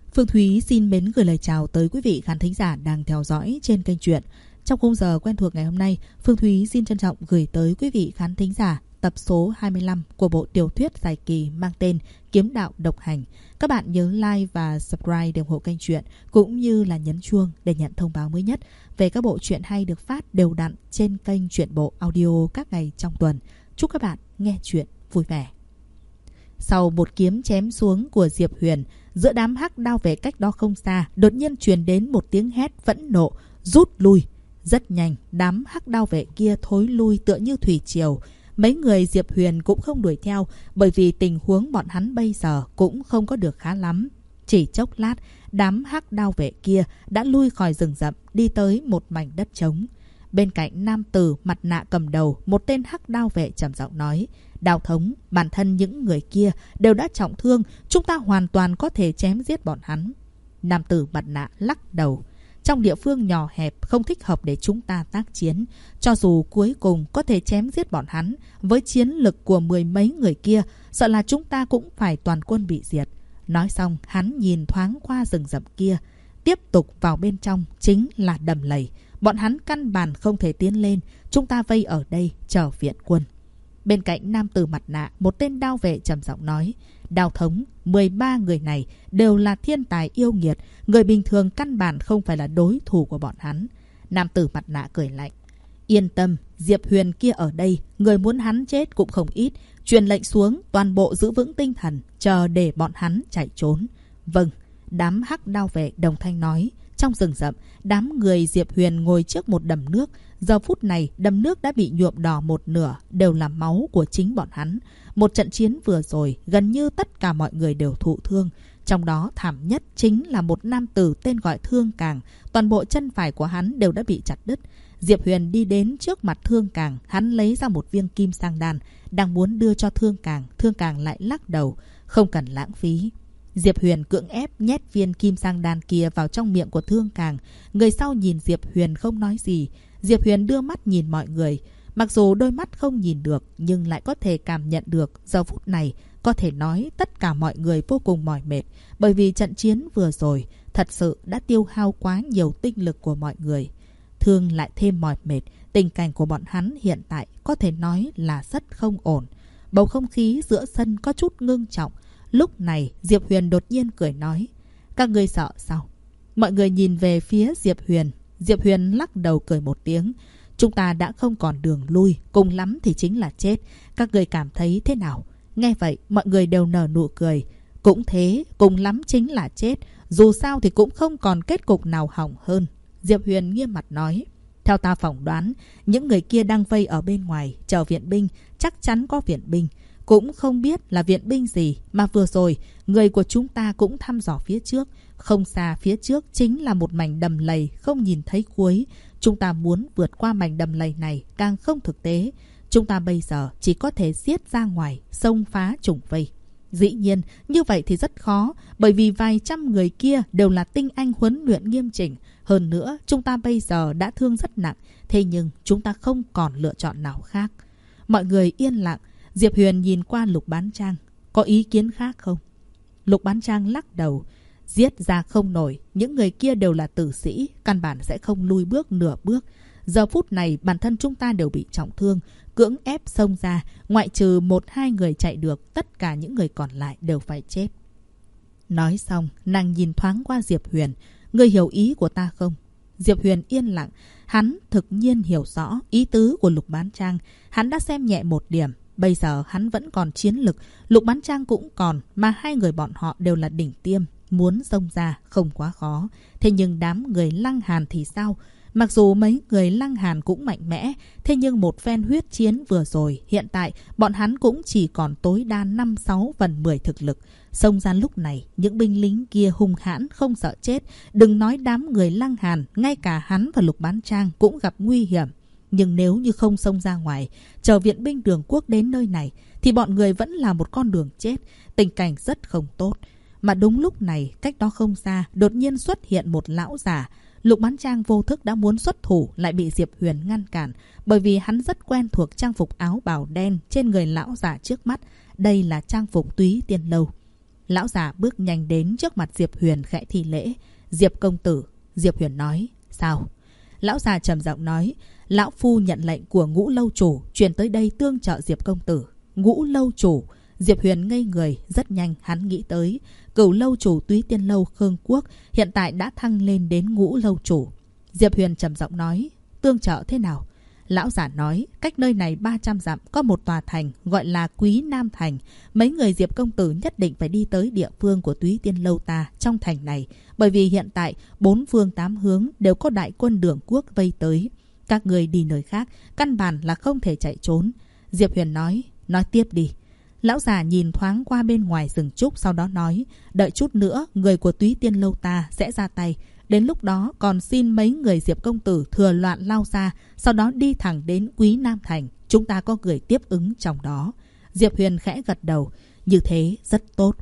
Phương Thúy xin mến gửi lời chào tới quý vị khán thính giả đang theo dõi trên kênh truyện. Trong khung giờ quen thuộc ngày hôm nay, Phương Thúy xin trân trọng gửi tới quý vị khán thính giả tập số 25 của bộ tiểu thuyết dài kỳ mang tên Kiếm Đạo Độc Hành. Các bạn nhớ like và subscribe để ủng hộ kênh truyện, cũng như là nhấn chuông để nhận thông báo mới nhất về các bộ truyện hay được phát đều đặn trên kênh Truyện Bộ Audio các ngày trong tuần. Chúc các bạn nghe truyện vui vẻ. Sau một kiếm chém xuống của Diệp Huyền, giữa đám hắc đao vệ cách đó không xa, đột nhiên truyền đến một tiếng hét phẫn nộ, rút lui. Rất nhanh, đám hắc đao vệ kia thối lui tựa như thủy triều. Mấy người Diệp Huyền cũng không đuổi theo, bởi vì tình huống bọn hắn bây giờ cũng không có được khá lắm. Chỉ chốc lát, đám hắc đao vệ kia đã lui khỏi rừng rậm, đi tới một mảnh đất trống. Bên cạnh nam tử mặt nạ cầm đầu, một tên hắc đao vệ trầm giọng nói: Đao thống, bản thân những người kia đều đã trọng thương, chúng ta hoàn toàn có thể chém giết bọn hắn. Nam tử mặt nạ lắc đầu: Trong địa phương nhỏ hẹp không thích hợp để chúng ta tác chiến. Cho dù cuối cùng có thể chém giết bọn hắn, với chiến lực của mười mấy người kia, sợ là chúng ta cũng phải toàn quân bị diệt. Nói xong, hắn nhìn thoáng qua rừng rậm kia. Tiếp tục vào bên trong chính là đầm lầy. Bọn hắn căn bản không thể tiến lên, chúng ta vây ở đây chờ viện quân. Bên cạnh nam tử mặt nạ, một tên đao vệ trầm giọng nói: Đao thống, 13 người này đều là thiên tài yêu nghiệt, người bình thường căn bản không phải là đối thủ của bọn hắn. Nam tử mặt nạ cười lạnh: Yên tâm, Diệp Huyền kia ở đây, người muốn hắn chết cũng không ít. Truyền lệnh xuống, toàn bộ giữ vững tinh thần, chờ để bọn hắn chạy trốn. Vâng, đám hắc đao vệ đồng thanh nói. Trong rừng rậm, đám người Diệp Huyền ngồi trước một đầm nước. Giờ phút này, đầm nước đã bị nhuộm đỏ một nửa, đều là máu của chính bọn hắn. Một trận chiến vừa rồi, gần như tất cả mọi người đều thụ thương. Trong đó thảm nhất chính là một nam tử tên gọi Thương Càng. Toàn bộ chân phải của hắn đều đã bị chặt đứt. Diệp Huyền đi đến trước mặt Thương Càng, hắn lấy ra một viên kim sang đan, đang muốn đưa cho Thương Càng. Thương Càng lại lắc đầu: Không cần lãng phí. Diệp Huyền cưỡng ép nhét viên kim sang đan kia vào trong miệng của Thương Càng. Người sau nhìn Diệp Huyền không nói gì. Diệp Huyền đưa mắt nhìn mọi người. Mặc dù đôi mắt không nhìn được, nhưng lại có thể cảm nhận được. Giờ phút này, có thể nói tất cả mọi người vô cùng mỏi mệt. Bởi vì trận chiến vừa rồi thật sự đã tiêu hao quá nhiều tinh lực của mọi người. Thương lại thêm mỏi mệt. Tình cảnh của bọn hắn hiện tại có thể nói là rất không ổn. Bầu không khí giữa sân có chút ngưng trọng. Lúc này Diệp Huyền đột nhiên cười nói: Các ngươi sợ sao? Mọi người nhìn về phía Diệp Huyền. Diệp Huyền lắc đầu cười một tiếng: Chúng ta đã không còn đường lui, cùng lắm thì chính là chết. Các ngươi cảm thấy thế nào? Nghe vậy mọi người đều nở nụ cười. Cũng thế, cùng lắm chính là chết. Dù sao thì cũng không còn kết cục nào hỏng hơn. Diệp Huyền nghiêm mặt nói: Theo ta phỏng đoán, những người kia đang vây ở bên ngoài chờ viện binh, chắc chắn có viện binh. Cũng không biết là viện binh gì mà vừa rồi người của chúng ta cũng thăm dò phía trước. Không xa phía trước chính là một mảnh đầm lầy không nhìn thấy cuối. Chúng ta muốn vượt qua mảnh đầm lầy này càng không thực tế. Chúng ta bây giờ chỉ có thể giết ra ngoài, xông phá trùng vây. Dĩ nhiên, như vậy thì rất khó, bởi vì vài trăm người kia đều là tinh anh huấn luyện nghiêm chỉnh. Hơn nữa, chúng ta bây giờ đã thương rất nặng, thế nhưng chúng ta không còn lựa chọn nào khác. Mọi người yên lặng. Diệp Huyền nhìn qua Lục Bán Trang: Có ý kiến khác không? Lục Bán Trang lắc đầu: Giết ra không nổi, những người kia đều là tử sĩ, căn bản sẽ không lui bước nửa bước. Giờ phút này bản thân chúng ta đều bị trọng thương, cưỡng ép xông ra, ngoại trừ 1-2 người chạy được, tất cả những người còn lại đều phải chết. Nói xong, nàng nhìn thoáng qua Diệp Huyền: Ngươi hiểu ý của ta không? Diệp Huyền yên lặng. Hắn thực nhiên hiểu rõ ý tứ của Lục Bán Trang. Hắn đã xem nhẹ một điểm. Bây giờ hắn vẫn còn chiến lực, Lục Bán Trang cũng còn, mà hai người bọn họ đều là đỉnh tiêm, muốn xông ra không quá khó. Thế nhưng đám người Lăng Hàn thì sao? Mặc dù mấy người Lăng Hàn cũng mạnh mẽ, thế nhưng một phen huyết chiến vừa rồi, hiện tại bọn hắn cũng chỉ còn tối đa 5/6/10 thực lực. Xông ra lúc này, những binh lính kia hung hãn không sợ chết. Đừng nói đám người Lăng Hàn, ngay cả hắn và Lục Bán Trang cũng gặp nguy hiểm. Nhưng nếu như không xông ra ngoài, chờ viện binh Đường Quốc đến nơi này, thì bọn người vẫn là một con đường chết. Tình cảnh rất không tốt. Mà đúng lúc này, cách đó không xa, đột nhiên xuất hiện một lão già. Lục Bán Trang vô thức đã muốn xuất thủ, lại bị Diệp Huyền ngăn cản. Bởi vì hắn rất quen thuộc trang phục áo bào đen trên người lão già trước mắt. Đây là trang phục Túy Tiên Lâu. Lão già bước nhanh đến trước mặt Diệp Huyền khẽ thi lễ. Diệp công tử. Diệp Huyền nói. Sao? Lão già trầm giọng nói. Lão phu nhận lệnh của Ngũ lâu chủ chuyển tới đây tương trợ Diệp công tử. Ngũ lâu chủ. Diệp Huyền ngây người. Rất nhanh hắn nghĩ tới Cửu lâu chủ Túy Tiên lâu Khương Quốc hiện tại đã thăng lên đến Ngũ lâu chủ. Diệp Huyền trầm giọng nói. Tương trợ thế nào? Lão giả nói. Cách nơi này 300 dặm có một tòa thành gọi là Quý Nam Thành. Mấy người Diệp công tử nhất định phải đi tới địa phương của Túy Tiên lâu ta trong thành này, bởi vì hiện tại 4 phương 8 hướng đều có đại quân Đường quốc vây tới. Các người đi nơi khác căn bản là không thể chạy trốn. Diệp Huyền nói. Nói tiếp đi. Lão già nhìn thoáng qua bên ngoài rừng trúc, sau đó nói. Đợi chút nữa người của Túy Tiên lâu ta sẽ ra tay. Đến lúc đó còn xin mấy người Diệp công tử thừa loạn lao ra, sau đó đi thẳng đến Quý Nam Thành. Chúng ta có người tiếp ứng trong đó. Diệp Huyền khẽ gật đầu. Như thế rất tốt.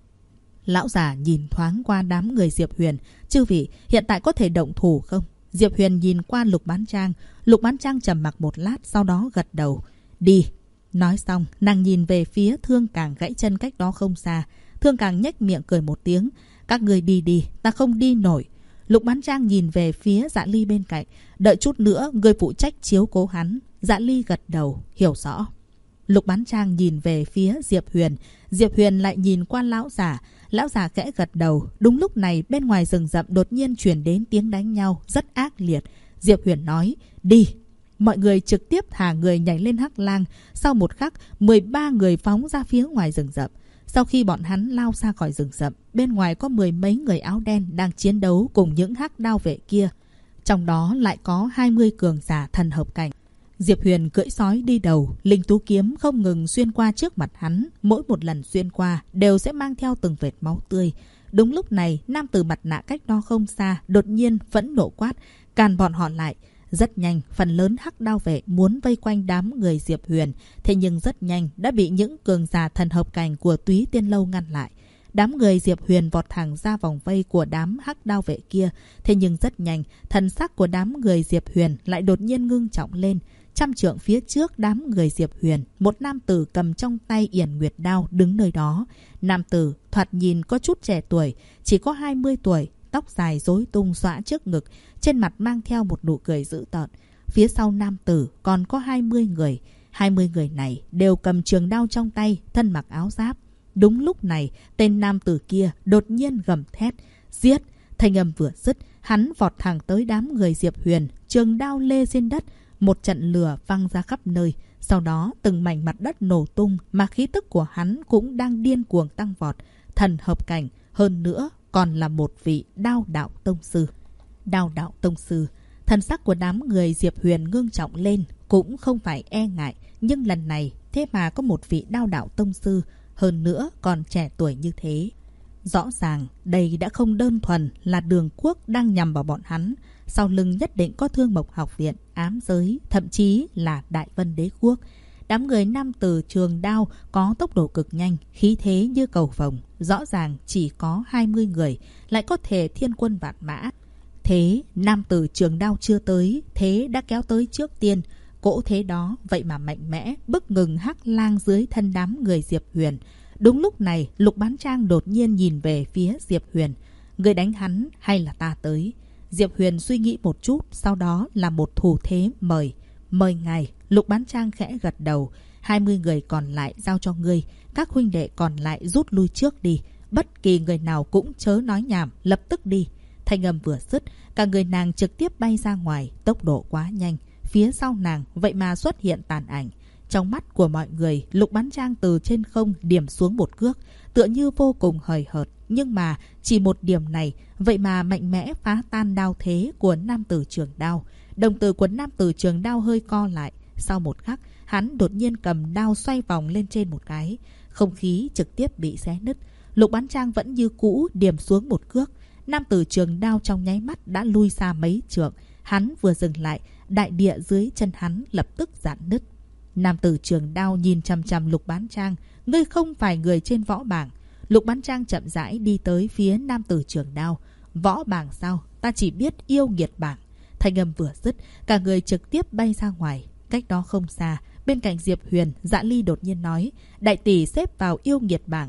Lão già nhìn thoáng qua đám người Diệp Huyền. Chư vị hiện tại có thể động thủ không? Diệp Huyền nhìn qua Lục Bán Trang. Lục Bán Trang trầm mặc một lát, sau đó gật đầu. Đi. Nói xong nàng nhìn về phía Thương Càng gãy chân cách đó không xa. Thương Càng nhếch miệng cười một tiếng. Các người đi đi, ta không đi nổi. Lục Bán Trang nhìn về phía Dạ Ly bên cạnh. Đợi chút nữa người phụ trách chiếu cố hắn. Dạ Ly gật đầu, hiểu rõ. Lục Bán Trang nhìn về phía Diệp Huyền. Diệp Huyền lại nhìn qua lão giả. Lão giả khẽ gật đầu. Đúng lúc này bên ngoài rừng rậm đột nhiên truyền đến tiếng đánh nhau rất ác liệt. Diệp Huyền nói. Đi. Mọi người trực tiếp thả người nhảy lên hắc lang. Sau một khắc 13 người phóng ra phía ngoài rừng rậm. Sau khi bọn hắn lao ra khỏi rừng rậm, bên ngoài có 10 mấy người áo đen đang chiến đấu cùng những hắc đao vệ kia. Trong đó lại có 20 cường giả thần hợp cảnh. Diệp Huyền cưỡi sói đi đầu, linh tú kiếm không ngừng xuyên qua trước mặt hắn. Mỗi một lần xuyên qua đều sẽ mang theo từng vệt máu tươi. Đúng lúc này, nam tử mặt nạ cách đó không xa đột nhiên phẫn nộ quát, càn bọn họ lại. Rất nhanh, phần lớn hắc đao vệ muốn vây quanh đám người Diệp Huyền. Thế nhưng rất nhanh đã bị những cường giả thần hợp cảnh của Túy Tiên lâu ngăn lại. Đám người Diệp Huyền vọt thẳng ra vòng vây của đám hắc đao vệ kia. Thế nhưng rất nhanh, thần sắc của đám người Diệp Huyền lại đột nhiên ngưng trọng lên. 100 trượng phía trước đám người Diệp Huyền, một nam tử cầm trong tay yển nguyệt đao đứng nơi đó. Nam tử thoạt nhìn có chút trẻ tuổi, chỉ có 20 tuổi. Tóc dài rối tung xõa trước ngực, trên mặt mang theo một nụ cười dữ tợn. Phía sau nam tử còn có 20 người. 20 người này đều cầm trường đao trong tay, thân mặc áo giáp. Đúng lúc này, tên nam tử kia đột nhiên gầm thét. Giết! Thanh âm vừa dứt, hắn vọt thẳng tới đám người Diệp Huyền, trường đao lê trên đất. Một trận lửa văng ra khắp nơi. Sau đó từng mảnh mặt đất nổ tung, mà khí tức của hắn cũng đang điên cuồng tăng vọt. Thần hợp cảnh, hơn nữa còn là một vị đao đạo tông sư. Đao đạo tông sư. Thần sắc của đám người Diệp Huyền ngưng trọng lên, cũng không phải e ngại. Nhưng lần này thế mà có một vị đao đạo tông sư, hơn nữa còn trẻ tuổi như thế. Rõ ràng đây đã không đơn thuần là Đường quốc đang nhằm vào bọn hắn. Sau lưng nhất định có Thương Mộc học viện, ám giới, thậm chí là Đại Vân đế quốc. Đám người nam tử trường đao có tốc độ cực nhanh, khí thế như cầu vồng. Rõ ràng chỉ có 20 người, lại có thể thiên quân vạn mã. Thế nam tử trường đao chưa tới, thế đã kéo tới trước tiên. Cỗ thế đó vậy mà mạnh mẽ, bức ngừng hắc lang dưới thân đám người Diệp Huyền. Đúng lúc này, Lục Bán Trang đột nhiên nhìn về phía Diệp Huyền. Người đánh hắn hay là ta tới? Diệp Huyền suy nghĩ một chút, sau đó là một thủ thế mời. Mời ngài. Lục Bán Trang khẽ gật đầu. 20 người còn lại giao cho ngươi. Các huynh đệ còn lại rút lui trước đi. Bất kỳ người nào cũng chớ nói nhảm, lập tức đi. Thanh âm vừa dứt, cả người nàng trực tiếp bay ra ngoài, tốc độ quá nhanh. Phía sau nàng vậy mà xuất hiện tàn ảnh. Trong mắt của mọi người, Lục Bán Trang từ trên không điểm xuống một cước, tựa như vô cùng hời hợt. Nhưng mà chỉ một điểm này, vậy mà mạnh mẽ phá tan đao thế của nam tử trường đao. Đồng tử của nam tử trường đao hơi co lại. Sau một khắc, hắn đột nhiên cầm đao xoay vòng lên trên một cái. Không khí trực tiếp bị xé nứt. Lục Bán Trang vẫn như cũ điểm xuống một cước. Nam tử trường đao trong nháy mắt đã lui xa mấy trượng. Hắn vừa dừng lại, đại địa dưới chân hắn lập tức rạn nứt. Nam tử trường đao nhìn chằm chằm Lục Bán Trang. Ngươi không phải người trên võ bảng. Lục Bán Trang chậm rãi đi tới phía nam tử trường đao. Võ bảng sao? Ta chỉ biết yêu nghiệt bảng. Thanh âm vừa dứt, cả người trực tiếp bay ra ngoài. Cách đó không xa, bên cạnh Diệp Huyền, Dạ Ly đột nhiên nói. Đại tỷ xếp vào yêu nghiệt bảng.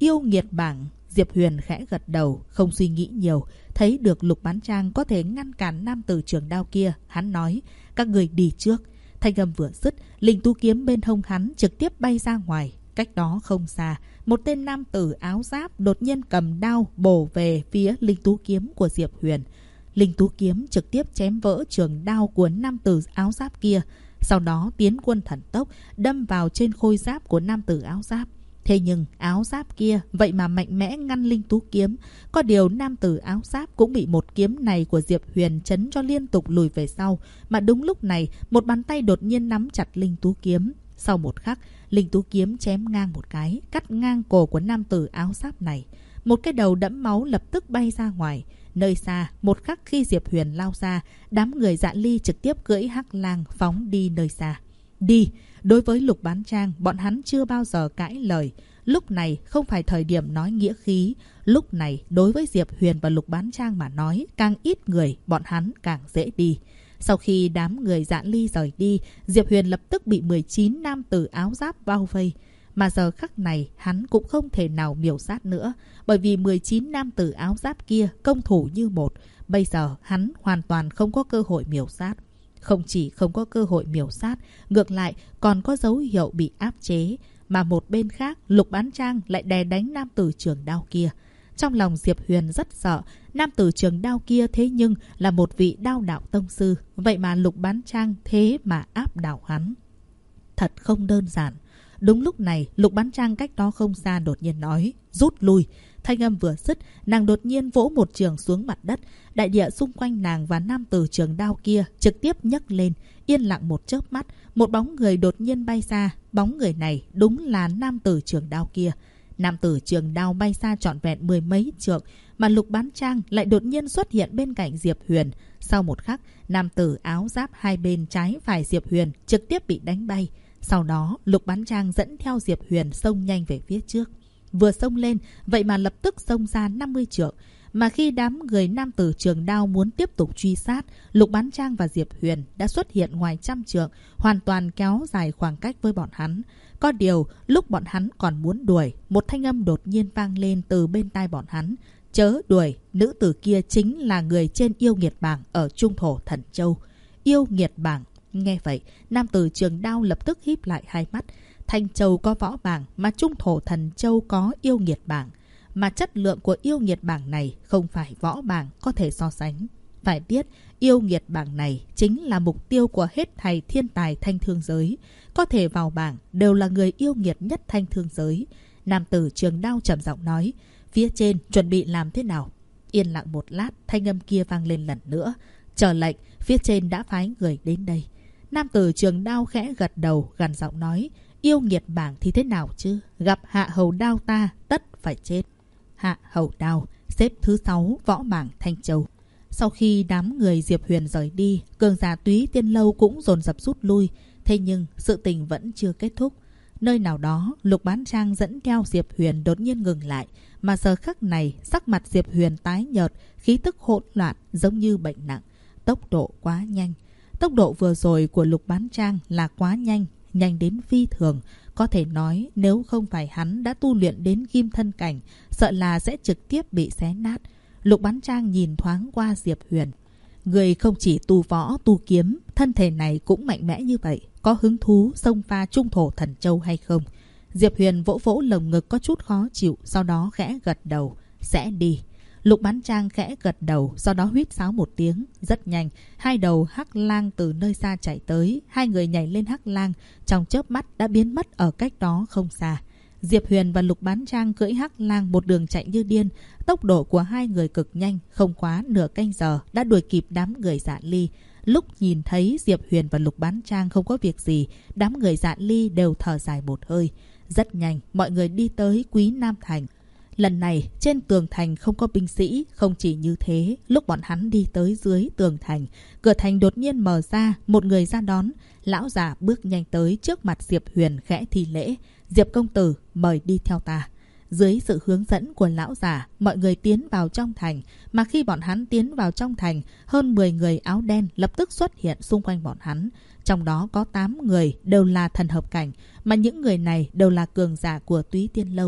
yêu nghiệt bảng. Diệp Huyền khẽ gật đầu, không suy nghĩ nhiều. Thấy được Lục Bán Trang có thể ngăn cản nam tử trường đao kia, hắn nói, các người đi trước. Thanh âm vừa dứt, linh tú kiếm bên hông hắn trực tiếp bay ra ngoài. Cách đó không xa, một tên nam tử áo giáp đột nhiên cầm đao bổ về phía linh tú kiếm của Diệp Huyền. Linh tú kiếm trực tiếp chém vỡ trường đao của nam tử áo giáp kia, sau đó tiến quân thần tốc đâm vào trên khôi giáp của nam tử áo giáp. Thế nhưng áo giáp kia vậy mà mạnh mẽ ngăn linh tú kiếm. Có điều nam tử áo giáp cũng bị một kiếm này của Diệp Huyền chấn cho liên tục lùi về sau. Mà đúng lúc này, một bàn tay đột nhiên nắm chặt linh tú kiếm. Sau một khắc, linh tú kiếm chém ngang một cái, cắt ngang cổ của nam tử áo giáp này. Một cái đầu đẫm máu lập tức bay ra ngoài. Nơi xa, một khắc khi Diệp Huyền lao ra, đám người Dạ Ly trực tiếp cưỡi hắc lang phóng đi nơi xa. Đi! Đối với Lục Bán Trang, bọn hắn chưa bao giờ cãi lời. Lúc này không phải thời điểm nói nghĩa khí. Lúc này, đối với Diệp Huyền và Lục Bán Trang mà nói, càng ít người, bọn hắn càng dễ đi. Sau khi đám người Dạ Ly rời đi, Diệp Huyền lập tức bị 19 nam tử áo giáp bao vây. Mà giờ khắc này, hắn cũng không thể nào miểu sát nữa. Bởi vì 19 nam tử áo giáp kia công thủ như một. Bây giờ, hắn hoàn toàn không có cơ hội miểu sát. Không chỉ không có cơ hội miểu sát, ngược lại còn có dấu hiệu bị áp chế. Mà một bên khác, Lục Bán Trang lại đè đánh nam tử trường đao kia. Trong lòng Diệp Huyền rất sợ, nam tử trường đao kia thế nhưng là một vị đao đạo tông sư. Vậy mà Lục Bán Trang thế mà áp đảo hắn. Thật không đơn giản. Đúng lúc này, Lục Bán Trang cách đó không xa đột nhiên nói, rút lui. Thanh âm vừa dứt, nàng đột nhiên vỗ một trường xuống mặt đất. Đại địa xung quanh nàng và nam tử trường đao kia trực tiếp nhấc lên. Yên lặng một chớp mắt, một bóng người đột nhiên bay ra. Bóng người này đúng là nam tử trường đao kia. Nam tử trường đao bay xa trọn vẹn 10 mấy trượng, mà Lục Bán Trang lại đột nhiên xuất hiện bên cạnh Diệp Huyền. Sau một khắc, nam tử áo giáp hai bên trái phải Diệp Huyền trực tiếp bị đánh bay. Sau đó, Lục Bán Trang dẫn theo Diệp Huyền xông nhanh về phía trước. Vừa xông lên, vậy mà lập tức xông ra 50 trượng. Mà khi đám người nam tử trường đao muốn tiếp tục truy sát, Lục Bán Trang và Diệp Huyền đã xuất hiện ngoài 100 trượng, hoàn toàn kéo dài khoảng cách với bọn hắn. Có điều, lúc bọn hắn còn muốn đuổi, một thanh âm đột nhiên vang lên từ bên tai bọn hắn. Chớ đuổi, nữ tử kia chính là người trên yêu nghiệt bảng ở Trung Thổ Thần Châu. Yêu nghiệt bảng. Nghe vậy, nam tử trường đao lập tức híp lại hai mắt. Thanh Châu có võ bảng, mà Trung Thổ Thần Châu có yêu nghiệt bảng. Mà chất lượng của yêu nghiệt bảng này không phải võ bảng có thể so sánh. Phải biết, yêu nghiệt bảng này chính là mục tiêu của hết thảy thiên tài thanh thương giới. Có thể vào bảng đều là người yêu nghiệt nhất thanh thương giới. Nam tử trường đao trầm giọng nói, phía trên chuẩn bị làm thế nào? Yên lặng một lát, thanh âm kia vang lên lần nữa. Chờ lệnh, phía trên đã phái người đến đây. Nam tử trường đao khẽ gật đầu, gằn giọng nói, yêu nghiệt bảng thì thế nào chứ? Gặp hạ hầu đao ta, tất phải chết. Hạ hầu đao, xếp thứ 6 võ bảng Thanh Châu. Sau khi đám người Diệp Huyền rời đi, cường giả Túy Tiên Lâu cũng dồn dập rút lui. Thế nhưng sự tình vẫn chưa kết thúc. Nơi nào đó, Lục Bán Trang dẫn theo Diệp Huyền đột nhiên ngừng lại. Mà giờ khắc này, sắc mặt Diệp Huyền tái nhợt, khí tức hỗn loạn giống như bệnh nặng. Tốc độ quá nhanh. Tốc độ vừa rồi của Lục Bán Trang là quá nhanh, nhanh đến phi thường. Có thể nói nếu không phải hắn đã tu luyện đến kim thân cảnh, sợ là sẽ trực tiếp bị xé nát. Lục Bán Trang nhìn thoáng qua Diệp Huyền. Người không chỉ tu võ, tu kiếm, thân thể này cũng mạnh mẽ như vậy. Có hứng thú xông pha Trung Thổ Thần Châu hay không? Diệp Huyền vỗ vỗ lồng ngực có chút khó chịu, sau đó khẽ gật đầu. Sẽ đi. Lục Bán Trang khẽ gật đầu, sau đó huýt sáo một tiếng. Rất nhanh, hai đầu hắc lang từ nơi xa chạy tới. Hai người nhảy lên hắc lang, trong chớp mắt đã biến mất ở cách đó không xa. Diệp Huyền và Lục Bán Trang cưỡi hắc lang một đường chạy như điên. Tốc độ của hai người cực nhanh, không quá nửa canh giờ đã đuổi kịp đám người Dạ Ly. Lúc nhìn thấy Diệp Huyền và Lục Bán Trang không có việc gì, đám người Dạ Ly đều thở dài một hơi. Rất nhanh, mọi người đi tới Quý Nam Thành. Lần này, trên tường thành không có binh sĩ. Không chỉ như thế, lúc bọn hắn đi tới dưới tường thành, cửa thành đột nhiên mở ra, một người ra đón. Lão già bước nhanh tới trước mặt Diệp Huyền khẽ thi lễ. Diệp công tử, mời đi theo ta. Dưới sự hướng dẫn của lão già, mọi người tiến vào trong thành. Mà khi bọn hắn tiến vào trong thành, hơn 10 người áo đen lập tức xuất hiện xung quanh bọn hắn. Trong đó có 8 người đều là thần hợp cảnh, mà những người này đều là cường giả của Túy Tiên Lâu.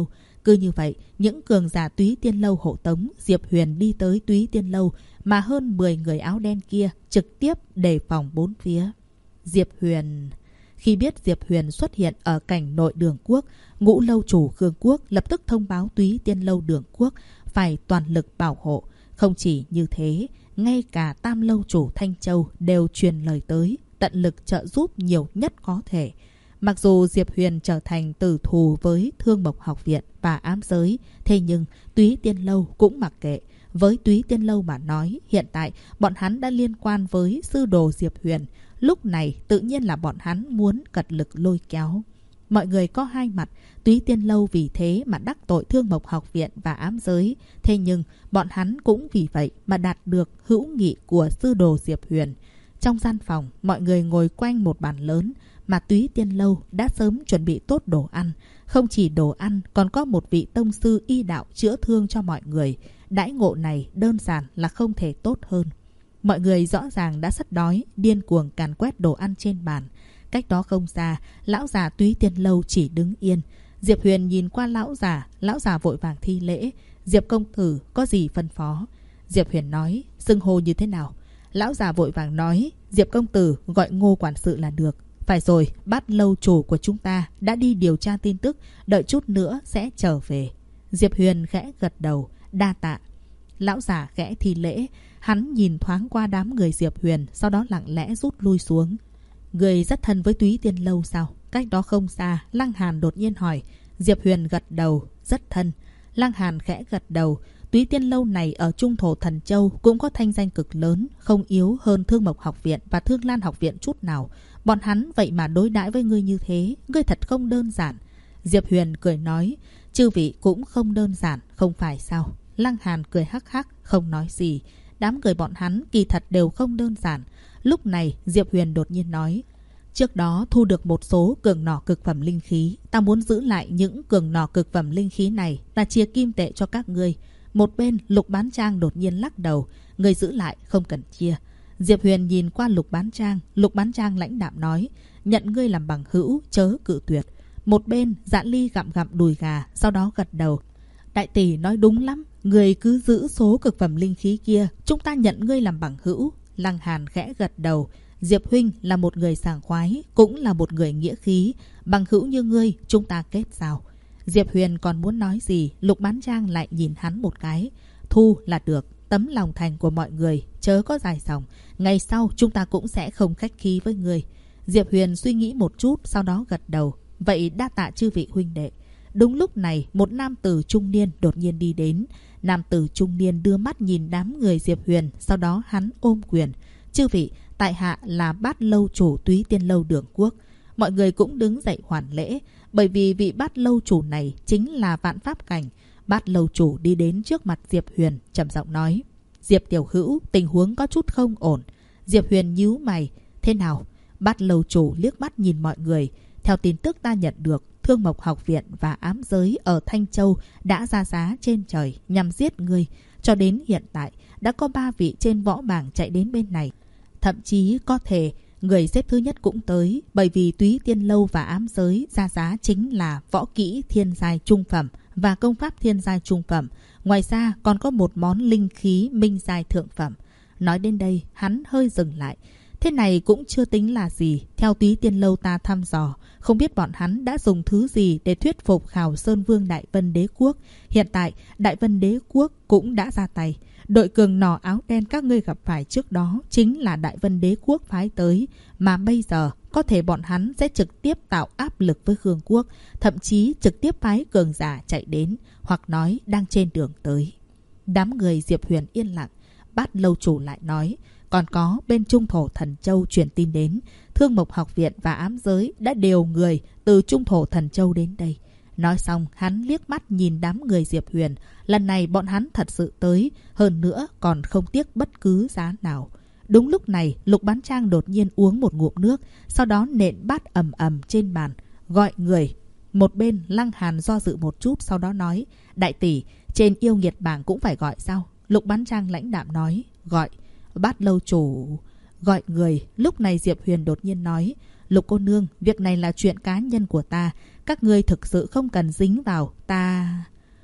Cứ như vậy, những cường giả Túy Tiên Lâu hộ tống Diệp Huyền đi tới Túy Tiên Lâu, mà hơn 10 người áo đen kia trực tiếp đề phòng bốn phía. Diệp Huyền... Khi biết Diệp Huyền xuất hiện ở cảnh nội Đường Quốc, Ngũ lâu chủ Khương Quốc lập tức thông báo Túy Tiên Lâu Đường Quốc phải toàn lực bảo hộ. Không chỉ như thế, ngay cả Tam lâu chủ Thanh Châu đều truyền lời tới, tận lực trợ giúp nhiều nhất có thể. Mặc dù Diệp Huyền trở thành tử thù với Thương Mộc Học Viện và ám giới, thế nhưng Túy Tiên Lâu cũng mặc kệ. Với Túy Tiên Lâu mà nói, hiện tại bọn hắn đã liên quan với sư đồ Diệp Huyền. Lúc này tự nhiên là bọn hắn muốn cật lực lôi kéo. Mọi người có hai mặt, Túy Tiên Lâu vì thế mà đắc tội Thương Mộc Học Viện và ám giới. Thế nhưng bọn hắn cũng vì vậy mà đạt được hữu nghị của sư đồ Diệp Huyền. Trong gian phòng, mọi người ngồi quanh một bàn lớn, mà Túy Tiên Lâu đã sớm chuẩn bị tốt đồ ăn. Không chỉ đồ ăn, còn có một vị tông sư y đạo chữa thương cho mọi người. Đãi ngộ này đơn giản là không thể tốt hơn. Mọi người rõ ràng đã sắp đói, điên cuồng càn quét đồ ăn trên bàn. Cách đó không xa, lão già Túy Tiên Lâu chỉ đứng yên. Diệp Huyền nhìn qua lão già vội vàng thi lễ. Diệp công tử có gì phân phó? Diệp Huyền nói, xưng hô như thế nào? Lão già vội vàng nói, Diệp công tử gọi Ngô quản sự là được. Phải rồi, Bát lâu chủ của chúng ta đã đi điều tra tin tức, đợi chút nữa sẽ trở về. Diệp Huyền khẽ gật đầu, đa tạ. Lão già khẽ thi lễ, hắn nhìn thoáng qua đám người Diệp Huyền, sau đó lặng lẽ rút lui xuống. Người rất thân với Túy Tiên Lâu sao? Cách đó không xa, Lăng Hàn đột nhiên hỏi. Diệp Huyền gật đầu, rất thân. Lăng Hàn khẽ gật đầu. Túy Tiên Lâu này ở Trung Thổ Thần Châu cũng có thanh danh cực lớn, không yếu hơn Thương Mộc Học Viện và Thương Lan Học Viện chút nào. Bọn hắn vậy mà đối đãi với ngươi như thế, ngươi thật không đơn giản. Diệp Huyền cười nói, chư vị cũng không đơn giản, không phải sao? Lăng Hàn cười hắc hắc, không nói gì. Đám người bọn hắn kỳ thật đều không đơn giản. Lúc này Diệp Huyền đột nhiên nói, trước đó thu được một số cường nỏ cực phẩm linh khí, ta muốn giữ lại những cường nỏ cực phẩm linh khí này, ta chia kim tệ cho các ngươi. Một bên Lục Bán Trang đột nhiên lắc đầu, người giữ lại không cần chia. Diệp Huyền nhìn qua Lục Bán Trang lãnh đạm nói, nhận ngươi làm bằng hữu, chớ cự tuyệt. Một bên Dạ Ly gặm gặm đùi gà, sau đó gật đầu. Đại tỷ nói đúng lắm, người cứ giữ số cực phẩm linh khí kia, chúng ta nhận ngươi làm bằng hữu. Lăng Hàn khẽ gật đầu, Diệp huynh là một người sảng khoái, cũng là một người nghĩa khí, bằng hữu như ngươi, chúng ta kết giao. Diệp Huyền còn muốn nói gì, Lục Bán Trang lại nhìn hắn một cái. Thu là được, tấm lòng thành của mọi người, chớ có dài dòng. Ngày sau chúng ta cũng sẽ không khách khí với người. Diệp Huyền suy nghĩ một chút, sau đó gật đầu. Vậy đa tạ chư vị huynh đệ. Đúng lúc này, một nam tử trung niên đột nhiên đi đến. Nam tử trung niên đưa mắt nhìn đám người Diệp Huyền, sau đó hắn ôm quyền. Chư vị, tại hạ là Bát lâu chủ Túy Tiên Lâu Đường Quốc. Mọi người cũng đứng dậy hoàn lễ, bởi vì vị Bát lâu chủ này chính là Vạn Pháp Cảnh. Bát lâu chủ đi đến trước mặt Diệp Huyền, trầm giọng nói, Diệp tiểu hữu, tình huống có chút không ổn. Diệp Huyền nhíu mày, thế nào? Bát lâu chủ liếc mắt nhìn mọi người. Theo tin tức ta nhận được, Thương Mộc Học Viện và ám giới ở Thanh Châu đã ra giá trên trời nhằm giết ngươi. Cho đến hiện tại, đã có 3 vị trên võ bảng chạy đến bên này. Thậm chí có thể người xếp thứ nhất cũng tới, bởi vì Túy Tiên Lâu và ám giới ra giá chính là võ kỹ thiên giai trung phẩm và công pháp thiên giai trung phẩm. Ngoài ra còn có một món linh khí minh giai thượng phẩm. Nói đến đây, hắn hơi dừng lại. Thế này cũng chưa tính là gì. Theo Túy Tiên Lâu ta thăm dò, không biết bọn hắn đã dùng thứ gì để thuyết phục Khảo Sơn Vương Đại Vân Đế Quốc. Hiện tại, Đại Vân Đế Quốc cũng đã ra tay. Đội cường nỏ áo đen các ngươi gặp phải trước đó chính là Đại Vân Đế Quốc phái tới. Mà bây giờ, có thể bọn hắn sẽ trực tiếp tạo áp lực với Khương Quốc, thậm chí trực tiếp phái cường giả chạy đến, hoặc nói đang trên đường tới. Đám người Diệp Huyền yên lặng. Bát lâu chủ lại nói, còn có bên Trung Thổ Thần Châu truyền tin đến, Thương Mộc Học Viện và ám giới đã điều người từ Trung Thổ Thần Châu đến đây. Nói xong, hắn liếc mắt nhìn đám người Diệp Huyền. Lần này bọn hắn thật sự tới, hơn nữa còn không tiếc bất cứ giá nào. Đúng lúc này, Lục Bán Trang đột nhiên uống một ngụm nước, sau đó nện bát ầm ầm trên bàn, gọi người. Một bên Lăng Hàn do dự một chút, sau đó nói, đại tỷ, trên yêu nghiệt bảng cũng phải gọi sao? Lục Bán Trang lãnh đạm nói, gọi. Bát lâu chủ gọi người. Lúc này Diệp Huyền đột nhiên nói, Lục cô nương, việc này là chuyện cá nhân của ta, các ngươi thực sự không cần dính vào.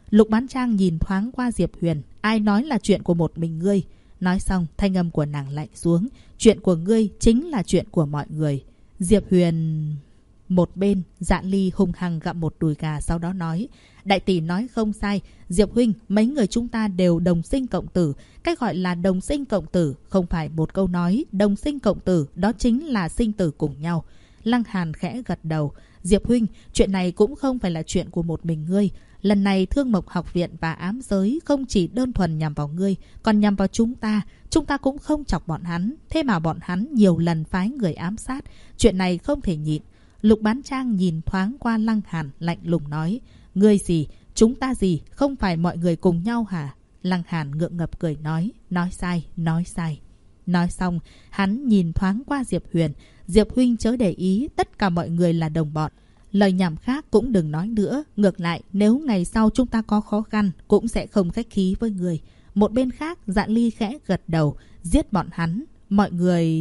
Lục Bán Trang nhìn thoáng qua Diệp Huyền. Ai nói là chuyện của một mình ngươi? Nói xong, thanh âm của nàng lạnh xuống. Chuyện của ngươi chính là chuyện của mọi người. Diệp Huyền... Một bên, Dạ Ly hung hăng gặm một đùi gà, sau đó nói. Đại tỷ nói không sai. Diệp huynh, mấy người chúng ta đều đồng sinh cộng tử. Cách gọi là đồng sinh cộng tử không phải một câu nói. Đồng sinh cộng tử đó chính là sinh tử cùng nhau. Lăng Hàn khẽ gật đầu. Diệp huynh, chuyện này cũng không phải là chuyện của một mình ngươi. Lần này Thương Mộc học viện và ám giới không chỉ đơn thuần nhằm vào ngươi, còn nhằm vào chúng ta. Chúng ta cũng không chọc bọn hắn. Thế mà bọn hắn nhiều lần phái người ám sát. Chuyện này không thể nhịn. Lục Bán Trang nhìn thoáng qua Lăng Hàn, lạnh lùng nói. Ngươi gì? Chúng ta gì? Không phải mọi người cùng nhau hả? Lăng Hàn ngượng ngập cười nói. Nói sai, nói sai. Nói xong, hắn nhìn thoáng qua Diệp Huyền. Diệp huynh chớ để ý, tất cả mọi người là đồng bọn. Lời nhảm khác cũng đừng nói nữa. Ngược lại, nếu ngày sau chúng ta có khó khăn, cũng sẽ không khách khí với người. Một bên khác, Dạ Ly khẽ gật đầu. Giết bọn hắn. Mọi người...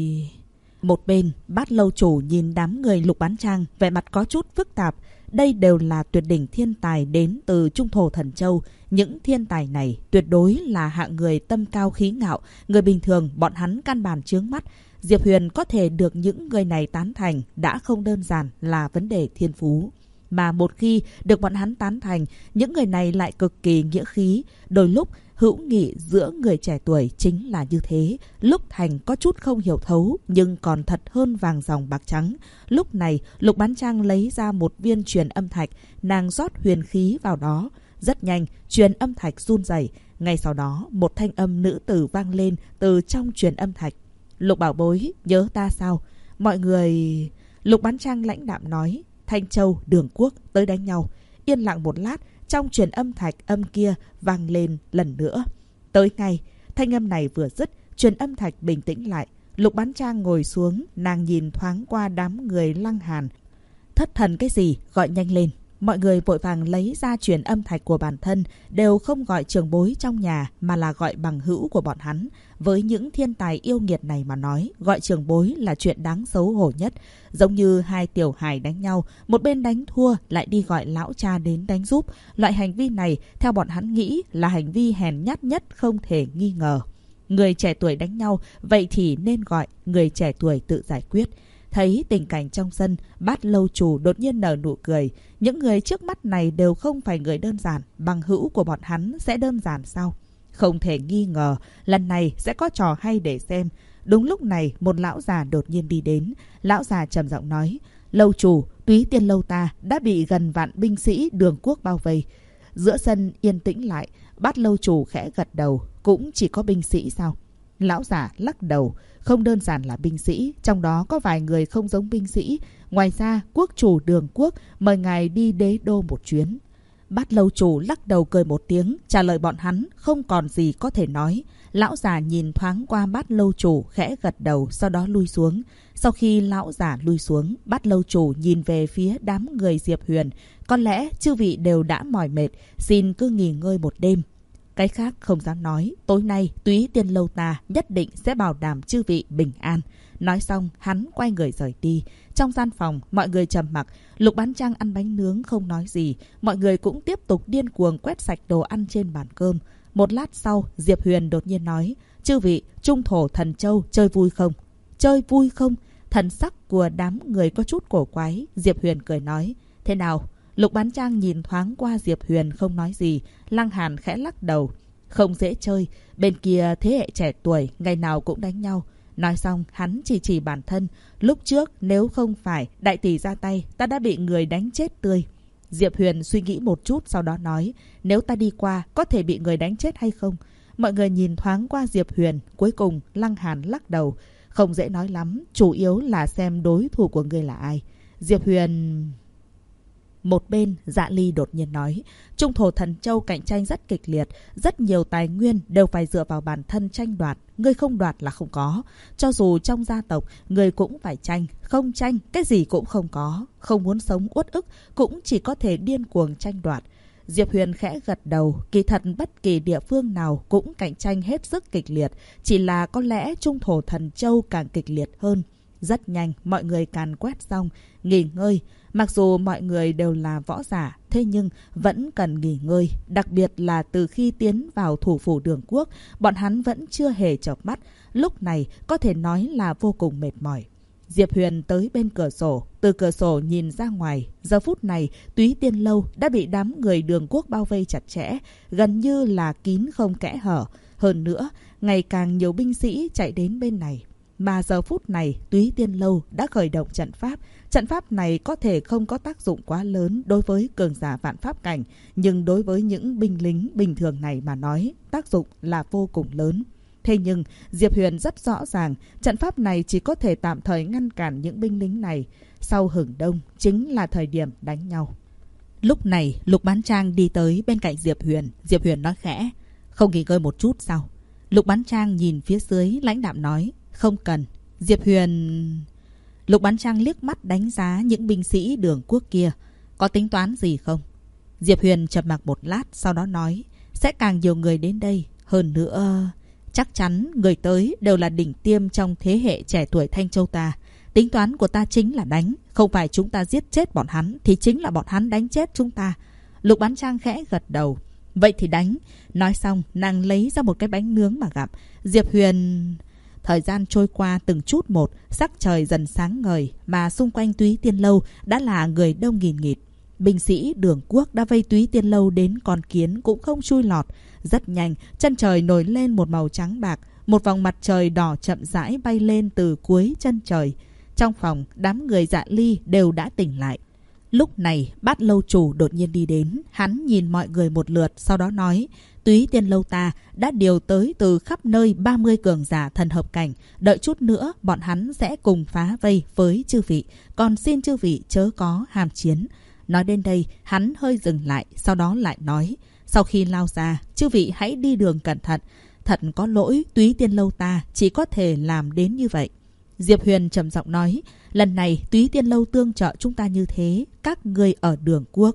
Một bên, Bát Lâu chủ nhìn đám người Lục Bán Trang, vẻ mặt có chút phức tạp. Đây đều là tuyệt đỉnh thiên tài đến từ Trung Thổ Thần Châu. Những thiên tài này tuyệt đối là hạng người tâm cao khí ngạo. Người bình thường bọn hắn căn bản chướng mắt. Diệp Huyền có thể được những người này tán thành đã không đơn giản là vấn đề thiên phú. Mà một khi được bọn hắn tán thành, những người này lại cực kỳ nghĩa khí. Đôi lúc hữu nghị giữa người trẻ tuổi chính là như thế. Lúc Thành có chút không hiểu thấu, nhưng còn thật hơn vàng dòng bạc trắng. Lúc này, Lục Bán Trang lấy ra một viên truyền âm thạch, nàng rót huyền khí vào đó. Rất nhanh, truyền âm thạch run rẩy. Ngay sau đó, một thanh âm nữ tử vang lên từ trong truyền âm thạch. Lục bảo bối, nhớ ta sao? Mọi người... Lục Bán Trang lãnh đạm nói. Thanh Châu, Đường Quốc, tới đánh nhau. Yên lặng một lát, trong truyền âm thạch âm kia vang lên lần nữa. Tới ngay, thanh âm này vừa dứt, truyền âm thạch bình tĩnh lại. Lục Bán Trang ngồi xuống, nàng nhìn thoáng qua đám người Lăng Hàn. Thất thần cái gì, gọi nhanh lên. Mọi người vội vàng lấy ra truyền âm thạch của bản thân, đều không gọi trưởng bối trong nhà mà là gọi bằng hữu của bọn hắn. Với những thiên tài yêu nghiệt này mà nói, gọi trưởng bối là chuyện đáng xấu hổ nhất. Giống như hai tiểu hài đánh nhau, một bên đánh thua lại đi gọi lão cha đến đánh giúp. Loại hành vi này, theo bọn hắn nghĩ là hành vi hèn nhát nhất không thể nghi ngờ. Người trẻ tuổi đánh nhau, vậy thì nên gọi người trẻ tuổi tự giải quyết. Thấy tình cảnh trong sân, Bát Lâu chủ đột nhiên nở nụ cười. Những người trước mắt này đều không phải người đơn giản, bằng hữu của bọn hắn sẽ đơn giản sao? Không thể nghi ngờ, lần này sẽ có trò hay để xem. Đúng lúc này, một lão già đột nhiên đi đến. Lão già trầm giọng nói, Lâu chủ, Túy Tiên Lâu ta đã bị gần vạn binh sĩ Đường Quốc bao vây. Giữa sân yên tĩnh lại, Bát Lâu chủ khẽ gật đầu, cũng chỉ có binh sĩ sao? Lão giả lắc đầu, không đơn giản là binh sĩ, trong đó có vài người không giống binh sĩ. Ngoài ra, quốc chủ Đường Quốc mời ngài đi đế đô một chuyến. Bát Lâu chủ lắc đầu cười một tiếng, trả lời bọn hắn không còn gì có thể nói. Lão già nhìn thoáng qua Bát Lâu chủ, khẽ gật đầu, sau đó lui xuống. Sau khi lão già lui xuống, Bát Lâu chủ nhìn về phía đám người Diệp Huyền. Có lẽ chư vị đều đã mỏi mệt, xin cứ nghỉ ngơi một đêm. Cái khác không dám nói, tối nay Túy Tiên Lâu ta nhất định sẽ bảo đảm chư vị bình an. Nói xong, hắn quay người rời đi. Trong gian phòng, mọi người trầm mặc. Lục Bán Trang ăn bánh nướng không nói gì. Mọi người cũng tiếp tục điên cuồng quét sạch đồ ăn trên bàn cơm. Một lát sau, Diệp Huyền đột nhiên nói, chư vị, Trung Thổ Thần Châu chơi vui không? Chơi vui không? Thần sắc của đám người có chút cổ quái. Diệp Huyền cười nói, thế nào? Lục Bán Trang nhìn thoáng qua Diệp Huyền không nói gì. Lăng Hàn khẽ lắc đầu. Không dễ chơi. Bên kia thế hệ trẻ tuổi ngày nào cũng đánh nhau. Nói xong hắn chỉ bản thân. Lúc trước nếu không phải đại tỷ ra tay, ta đã bị người đánh chết tươi. Diệp Huyền suy nghĩ một chút sau đó nói, nếu ta đi qua có thể bị người đánh chết hay không? Mọi người nhìn thoáng qua Diệp Huyền. Cuối cùng Lăng Hàn lắc đầu. Không dễ nói lắm. Chủ yếu là xem đối thủ của người là ai. Diệp Huyền... Một bên, Dạ Ly đột nhiên nói, Trung Thổ Thần Châu cạnh tranh rất kịch liệt, rất nhiều tài nguyên đều phải dựa vào bản thân tranh đoạt, người không đoạt là không có. Cho dù trong gia tộc, người cũng phải tranh, không tranh, cái gì cũng không có. Không muốn sống uất ức, cũng chỉ có thể điên cuồng tranh đoạt. Diệp Huyền khẽ gật đầu, kỳ thật bất kỳ địa phương nào cũng cạnh tranh hết sức kịch liệt, chỉ là có lẽ Trung Thổ Thần Châu càng kịch liệt hơn. Rất nhanh, mọi người càn quét xong, nghỉ ngơi. Mặc dù mọi người đều là võ giả, thế nhưng vẫn cần nghỉ ngơi. Đặc biệt là từ khi tiến vào thủ phủ Đường Quốc, bọn hắn vẫn chưa hề chợp mắt. Lúc này có thể nói là vô cùng mệt mỏi. Diệp Huyền tới bên cửa sổ, từ cửa sổ nhìn ra ngoài. Giờ phút này, Túy Tiên Lâu đã bị đám người Đường Quốc bao vây chặt chẽ, gần như là kín không kẽ hở. Hơn nữa, ngày càng nhiều binh sĩ chạy đến bên này. Mà giờ phút này, Túy Tiên Lâu đã khởi động trận pháp. Trận pháp này có thể không có tác dụng quá lớn đối với cường giả vạn pháp cảnh, nhưng đối với những binh lính bình thường này mà nói, tác dụng là vô cùng lớn. Thế nhưng, Diệp Huyền rất rõ ràng, trận pháp này chỉ có thể tạm thời ngăn cản những binh lính này. Sau hừng đông, chính là thời điểm đánh nhau. Lúc này, Lục Bán Trang đi tới bên cạnh Diệp Huyền. Diệp Huyền nói khẽ, không nghỉ ngơi một chút sao? Lục Bán Trang nhìn phía dưới lãnh đạm nói, không cần. Diệp Huyền... Lục Bán Trang liếc mắt đánh giá những binh sĩ Đường Quốc kia. Có tính toán gì không? Diệp Huyền trầm mặc một lát, sau đó nói, sẽ càng nhiều người đến đây. Hơn nữa, chắc chắn người tới đều là đỉnh tiêm trong thế hệ trẻ tuổi Thanh Châu ta. Tính toán của ta chính là đánh. Không phải chúng ta giết chết bọn hắn, thì chính là bọn hắn đánh chết chúng ta. Lục Bán Trang khẽ gật đầu. Vậy thì đánh. Nói xong, nàng lấy ra một cái bánh nướng mà gặm. Diệp Huyền... Thời gian trôi qua từng chút một, sắc trời dần sáng ngời, mà xung quanh Túy Tiên Lâu đã là người đông nghìn nghịt. Binh sĩ Đường Quốc đã vây Túy Tiên Lâu đến con kiến cũng không chui lọt. Rất nhanh, chân trời nổi lên một màu trắng bạc, một vòng mặt trời đỏ chậm rãi bay lên từ cuối chân trời. Trong phòng, đám người Dạ Ly đều đã tỉnh lại. Lúc này, Bát lâu chủ đột nhiên đi đến, hắn nhìn mọi người một lượt, sau đó nói, Túy Tiên Lâu ta đã điều tới từ khắp nơi 30 cường giả thần hợp cảnh, đợi chút nữa bọn hắn sẽ cùng phá vây với chư vị, còn xin chư vị chớ có ham chiến. Nói đến đây, hắn hơi dừng lại, sau đó lại nói, sau khi lao ra, chư vị hãy đi đường cẩn thận, thật có lỗi Túy Tiên Lâu ta chỉ có thể làm đến như vậy. Diệp Huyền trầm giọng nói, lần này Túy Tiên Lâu tương trợ chúng ta như thế, các ngươi ở Đường Quốc...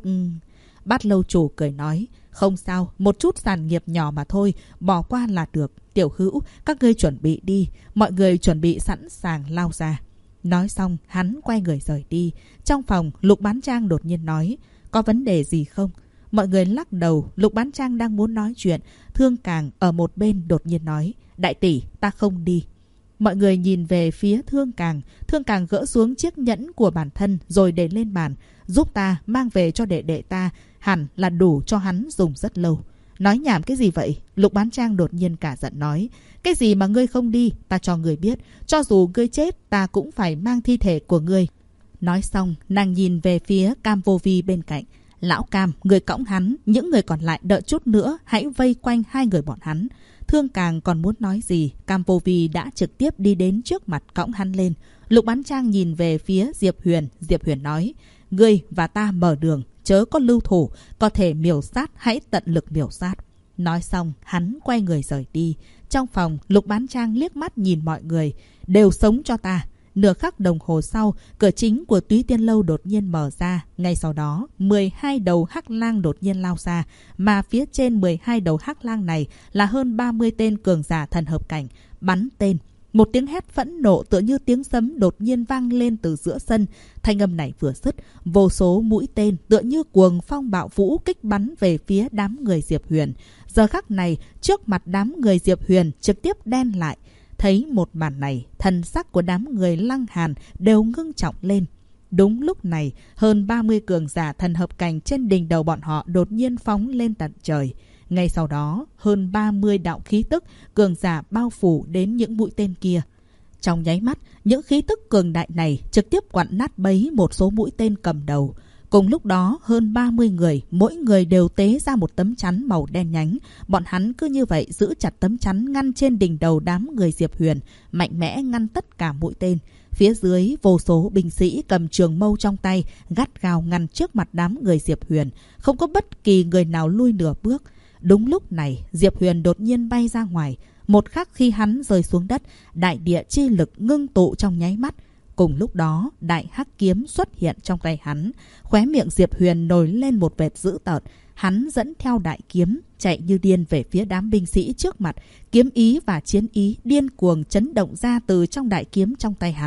Bát lâu chủ cười nói, không sao, một chút sản nghiệp nhỏ mà thôi, bỏ qua là được. Tiểu Hữu, các ngươi chuẩn bị đi, mọi người chuẩn bị sẵn sàng lao ra. Nói xong, hắn quay người rời đi. Trong phòng, Lục Bán Trang đột nhiên nói, có vấn đề gì không? Mọi người lắc đầu. Lục Bán Trang đang muốn nói chuyện, Thương Càng ở một bên đột nhiên nói, đại tỷ, ta không đi. Mọi người nhìn về phía Thương Càng. Thương Càng gỡ xuống chiếc nhẫn của bản thân rồi để lên bàn. Giúp ta mang về cho đệ đệ ta, hẳn là đủ cho hắn dùng rất lâu. Nói nhảm cái gì vậy? Lục Bán Trang đột nhiên cả giận nói, cái gì mà ngươi không đi, ta cho ngươi biết, cho dù ngươi chết ta cũng phải mang thi thể của ngươi. Nói xong, nàng nhìn về phía Cam Vô Vi bên cạnh. Lão Cam, người cõng hắn, những người còn lại đợi chút nữa, hãy vây quanh hai người bọn hắn. Thương Càng còn muốn nói gì, Cam Vô Vi đã trực tiếp đi đến trước mặt cõng hắn lên. Lục Bán Trang nhìn về phía Diệp Huyền. Diệp Huyền nói, ngươi và ta mở đường, chớ có lưu thủ, có thể miểu sát hãy tận lực miểu sát. Nói xong, hắn quay người rời đi. Trong phòng, Lục Bán Trang liếc mắt nhìn mọi người, đều sống cho ta. Nửa khắc đồng hồ sau, cửa chính của Túy Tiên Lâu đột nhiên mở ra. Ngay sau đó, 12 đầu hắc lang đột nhiên lao ra. Mà phía trên 12 đầu hắc lang này là hơn 30 tên cường giả thần hợp cảnh. Bắn tên. Một tiếng hét phẫn nộ tựa như tiếng sấm đột nhiên vang lên từ giữa sân. Thanh âm này vừa dứt, vô số mũi tên tựa như cuồng phong bạo vũ kích bắn về phía đám người Diệp Huyền. Giờ khắc này, trước mặt đám người Diệp Huyền trực tiếp đen lại. Thấy một màn này, thần sắc của đám người Lăng Hàn đều ngưng trọng lên. Đúng lúc này, hơn 30 cường giả thần hợp cảnh trên đỉnh đầu bọn họ đột nhiên phóng lên tận trời. Ngay sau đó, hơn 30 đạo khí tức cường giả bao phủ đến những mũi tên kia. Trong nháy mắt, những khí tức cường đại này trực tiếp quặn nát bấy một số mũi tên cầm đầu. Cùng lúc đó, hơn 30 người, mỗi người đều tế ra một tấm chắn màu đen nhánh. Bọn hắn cứ như vậy giữ chặt tấm chắn ngăn trên đỉnh đầu đám người Diệp Huyền, mạnh mẽ ngăn tất cả mũi tên. Phía dưới, vô số binh sĩ cầm trường mâu trong tay, gắt gao ngăn trước mặt đám người Diệp Huyền. Không có bất kỳ người nào lui nửa bước. Đúng lúc này, Diệp Huyền đột nhiên bay ra ngoài. Một khắc khi hắn rơi xuống đất, đại địa chi lực ngưng tụ trong nháy mắt. Cùng lúc đó, đại hắc kiếm xuất hiện trong tay hắn. Khóe miệng Diệp Huyền nổi lên một vệt dữ tợn. Hắn dẫn theo đại kiếm, chạy như điên về phía đám binh sĩ trước mặt. Kiếm ý và chiến ý điên cuồng chấn động ra từ trong đại kiếm trong tay hắn.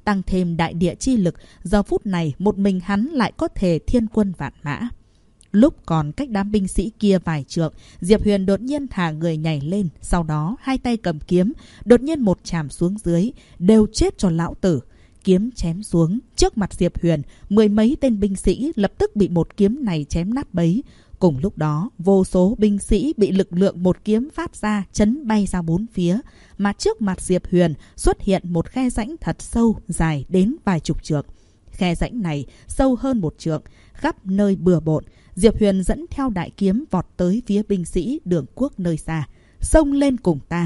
tăng thêm đại địa chi lực, giờ phút này một mình hắn lại có thể thiên quân vạn mã. Lúc còn cách đám binh sĩ kia vài trượng, Diệp Huyền đột nhiên thả người nhảy lên, sau đó hai tay cầm kiếm, đột nhiên một chạm xuống dưới, đều chết cho lão tử. Kiếm chém xuống, trước mặt Diệp Huyền, mười mấy tên binh sĩ lập tức bị một kiếm này chém nát bấy. Cùng lúc đó, vô số binh sĩ bị lực lượng một kiếm phát ra chấn bay ra bốn phía, mà trước mặt Diệp Huyền xuất hiện một khe rãnh thật sâu, dài đến vài chục trượng. Khe rãnh này sâu hơn một trượng, khắp nơi bừa bộn. Diệp Huyền dẫn theo đại kiếm vọt tới phía binh sĩ Đường Quốc nơi xa, xông lên cùng ta.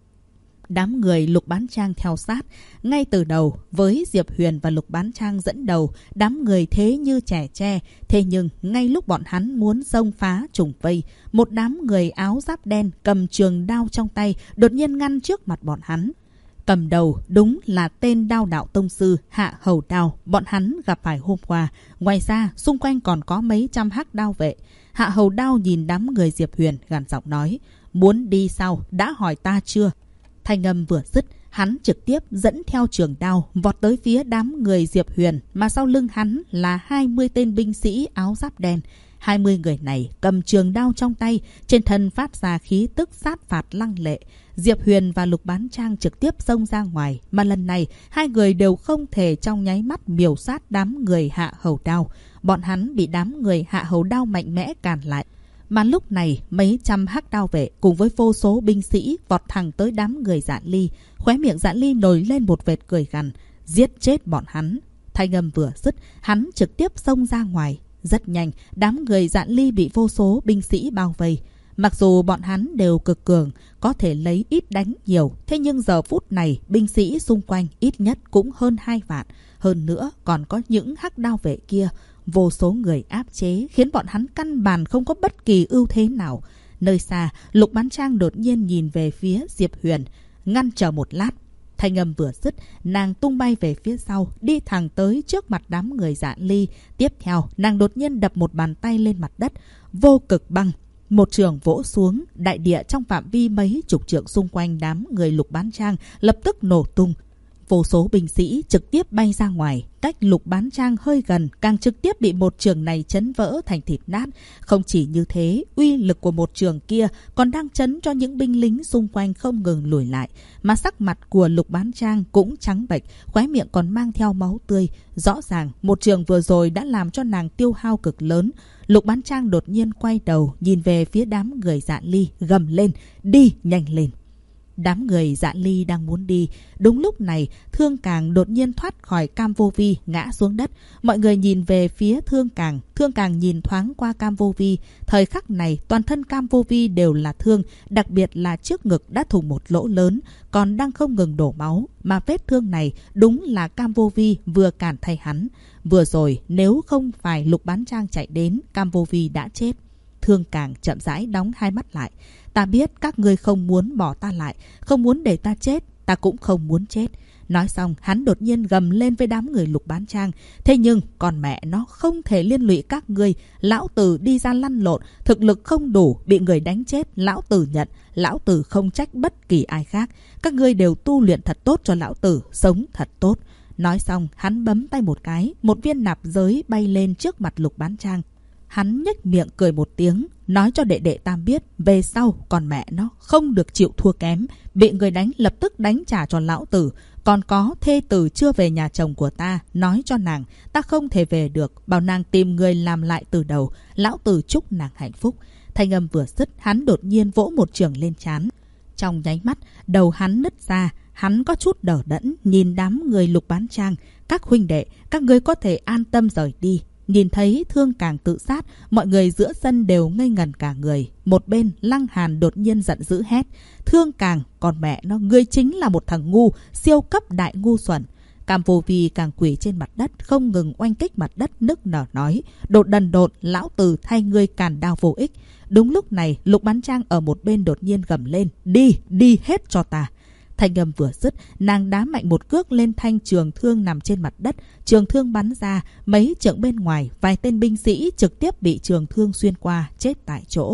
Đám người Lục Bán Trang theo sát. Ngay từ đầu, với Diệp Huyền và Lục Bán Trang dẫn đầu, đám người thế như trẻ tre. Thế nhưng, ngay lúc bọn hắn muốn xông phá trùng vây, một đám người áo giáp đen cầm trường đao trong tay đột nhiên ngăn trước mặt bọn hắn. Cầm đầu đúng là tên Đao Đạo Tông Sư Hạ Hầu Đao bọn hắn gặp phải hôm qua. Ngoài ra, xung quanh còn có mấy trăm hắc đao vệ. Hạ Hầu Đao nhìn đám người Diệp Huyền gằn giọng nói: muốn đi sao? Đã hỏi ta chưa? Thanh âm vừa dứt, hắn trực tiếp dẫn theo trường đao vọt tới phía đám người Diệp Huyền, mà sau lưng hắn là 20 tên binh sĩ áo giáp đen. 20 người này cầm trường đao trong tay, trên thân phát ra khí tức sát phạt lăng lệ. Diệp Huyền và Lục Bán Trang trực tiếp xông ra ngoài, mà lần này hai người đều không thể trong nháy mắt miểu sát đám người Hạ Hầu Đao. Bọn hắn bị đám người Hạ Hầu Đao mạnh mẽ cản lại. Mà lúc này, mấy trăm hắc đao vệ cùng với vô số binh sĩ vọt thẳng tới đám người Dạ Ly. Khóe miệng Dạ Ly nổi lên một vệt cười gằn: giết chết bọn hắn. Thanh âm vừa dứt, hắn trực tiếp xông ra ngoài. Rất nhanh, đám người Dạ Ly bị vô số binh sĩ bao vây. Mặc dù bọn hắn đều cực cường, có thể lấy ít đánh nhiều, thế nhưng giờ phút này, binh sĩ xung quanh ít nhất cũng hơn 2 vạn. Hơn nữa, còn có những hắc đao vệ kia. Vô số người áp chế khiến bọn hắn căn bản không có bất kỳ ưu thế nào. Nơi xa, Lục Bán Trang đột nhiên nhìn về phía Diệp Huyền, ngăn chờ một lát. Thanh âm vừa dứt, nàng tung bay về phía sau, đi thẳng tới trước mặt đám người Dạ Ly. Tiếp theo, nàng đột nhiên đập một bàn tay lên mặt đất, vô cực băng. Một trường vỗ xuống, đại địa trong phạm vi mấy chục trượng xung quanh đám người Lục Bán Trang lập tức nổ tung. Vô số binh sĩ trực tiếp bay ra ngoài, cách Lục Bán Trang hơi gần, càng trực tiếp bị một trường này chấn vỡ thành thịt nát. Không chỉ như thế, uy lực của một trường kia còn đang chấn cho những binh lính xung quanh không ngừng lùi lại. Mà sắc mặt của Lục Bán Trang cũng trắng bệch, khóe miệng còn mang theo máu tươi. Rõ ràng, một trường vừa rồi đã làm cho nàng tiêu hao cực lớn. Lục Bán Trang đột nhiên quay đầu, nhìn về phía đám người Dạ Ly, gầm lên: đi, nhanh lên. Đám người Dạ Ly đang muốn đi. Đúng lúc này, Thương Càng đột nhiên thoát khỏi Cam Vô Vi, ngã xuống đất. Mọi người nhìn về phía Thương Càng. Thương Càng nhìn thoáng qua Cam Vô Vi. Thời khắc này, toàn thân Cam Vô Vi đều là thương, đặc biệt là trước ngực đã thủng một lỗ lớn, còn đang không ngừng đổ máu. Mà vết thương này đúng là Cam Vô Vi vừa cản thay hắn. Vừa rồi, nếu không phải Lục Bán Trang chạy đến, Cam Vô Vi đã chết. Thương Càng chậm rãi đóng hai mắt lại. Ta biết các ngươi không muốn bỏ ta lại, không muốn để ta chết, ta cũng không muốn chết. Nói xong, hắn đột nhiên gầm lên với đám người Lục Bán Trang. Thế nhưng, còn mẹ nó không thể liên lụy các ngươi. Lão tử đi ra lăn lộn, thực lực không đủ, bị người đánh chết, lão tử nhận. Lão tử không trách bất kỳ ai khác. Các ngươi đều tu luyện thật tốt cho lão tử, sống thật tốt. Nói xong, hắn bấm tay một cái, một viên nạp giới bay lên trước mặt Lục Bán Trang. Hắn nhếch miệng cười một tiếng, nói cho đệ đệ Tam biết, về sau còn mẹ nó không được chịu thua kém, bị người đánh lập tức đánh trả cho lão tử. Còn có thê tử chưa về nhà chồng của ta, nói cho nàng ta không thể về được, bảo nàng tìm người làm lại từ đầu, lão tử chúc nàng hạnh phúc. Thanh âm vừa dứt, hắn đột nhiên vỗ một trường lên trán. Trong nháy mắt, đầu hắn nứt ra, hắn có chút đờ đẫn nhìn đám người Lục Bán Trang. Các huynh đệ, các ngươi có thể an tâm rời đi. Nhìn thấy Thương Càng tự sát, mọi người giữa sân đều ngây ngẩn cả người. Một bên, Lăng Hàn đột nhiên giận dữ hét: Thương Càng, con mẹ nó, ngươi chính là một thằng ngu, siêu cấp đại ngu xuẩn. Cam Vô Vi càng quỳ trên mặt đất, không ngừng oanh kích mặt đất, nức nở nói: đột đần đột, lão tử thay ngươi càn đao vô ích. Đúng lúc này, Lục Bán Trang ở một bên đột nhiên gầm lên: đi, đi hết cho ta. Thanh âm vừa dứt, nàng đá mạnh một cước lên thanh trường thương nằm trên mặt đất. Trường thương bắn ra, mấy trượng bên ngoài, vài tên binh sĩ trực tiếp bị trường thương xuyên qua, chết tại chỗ.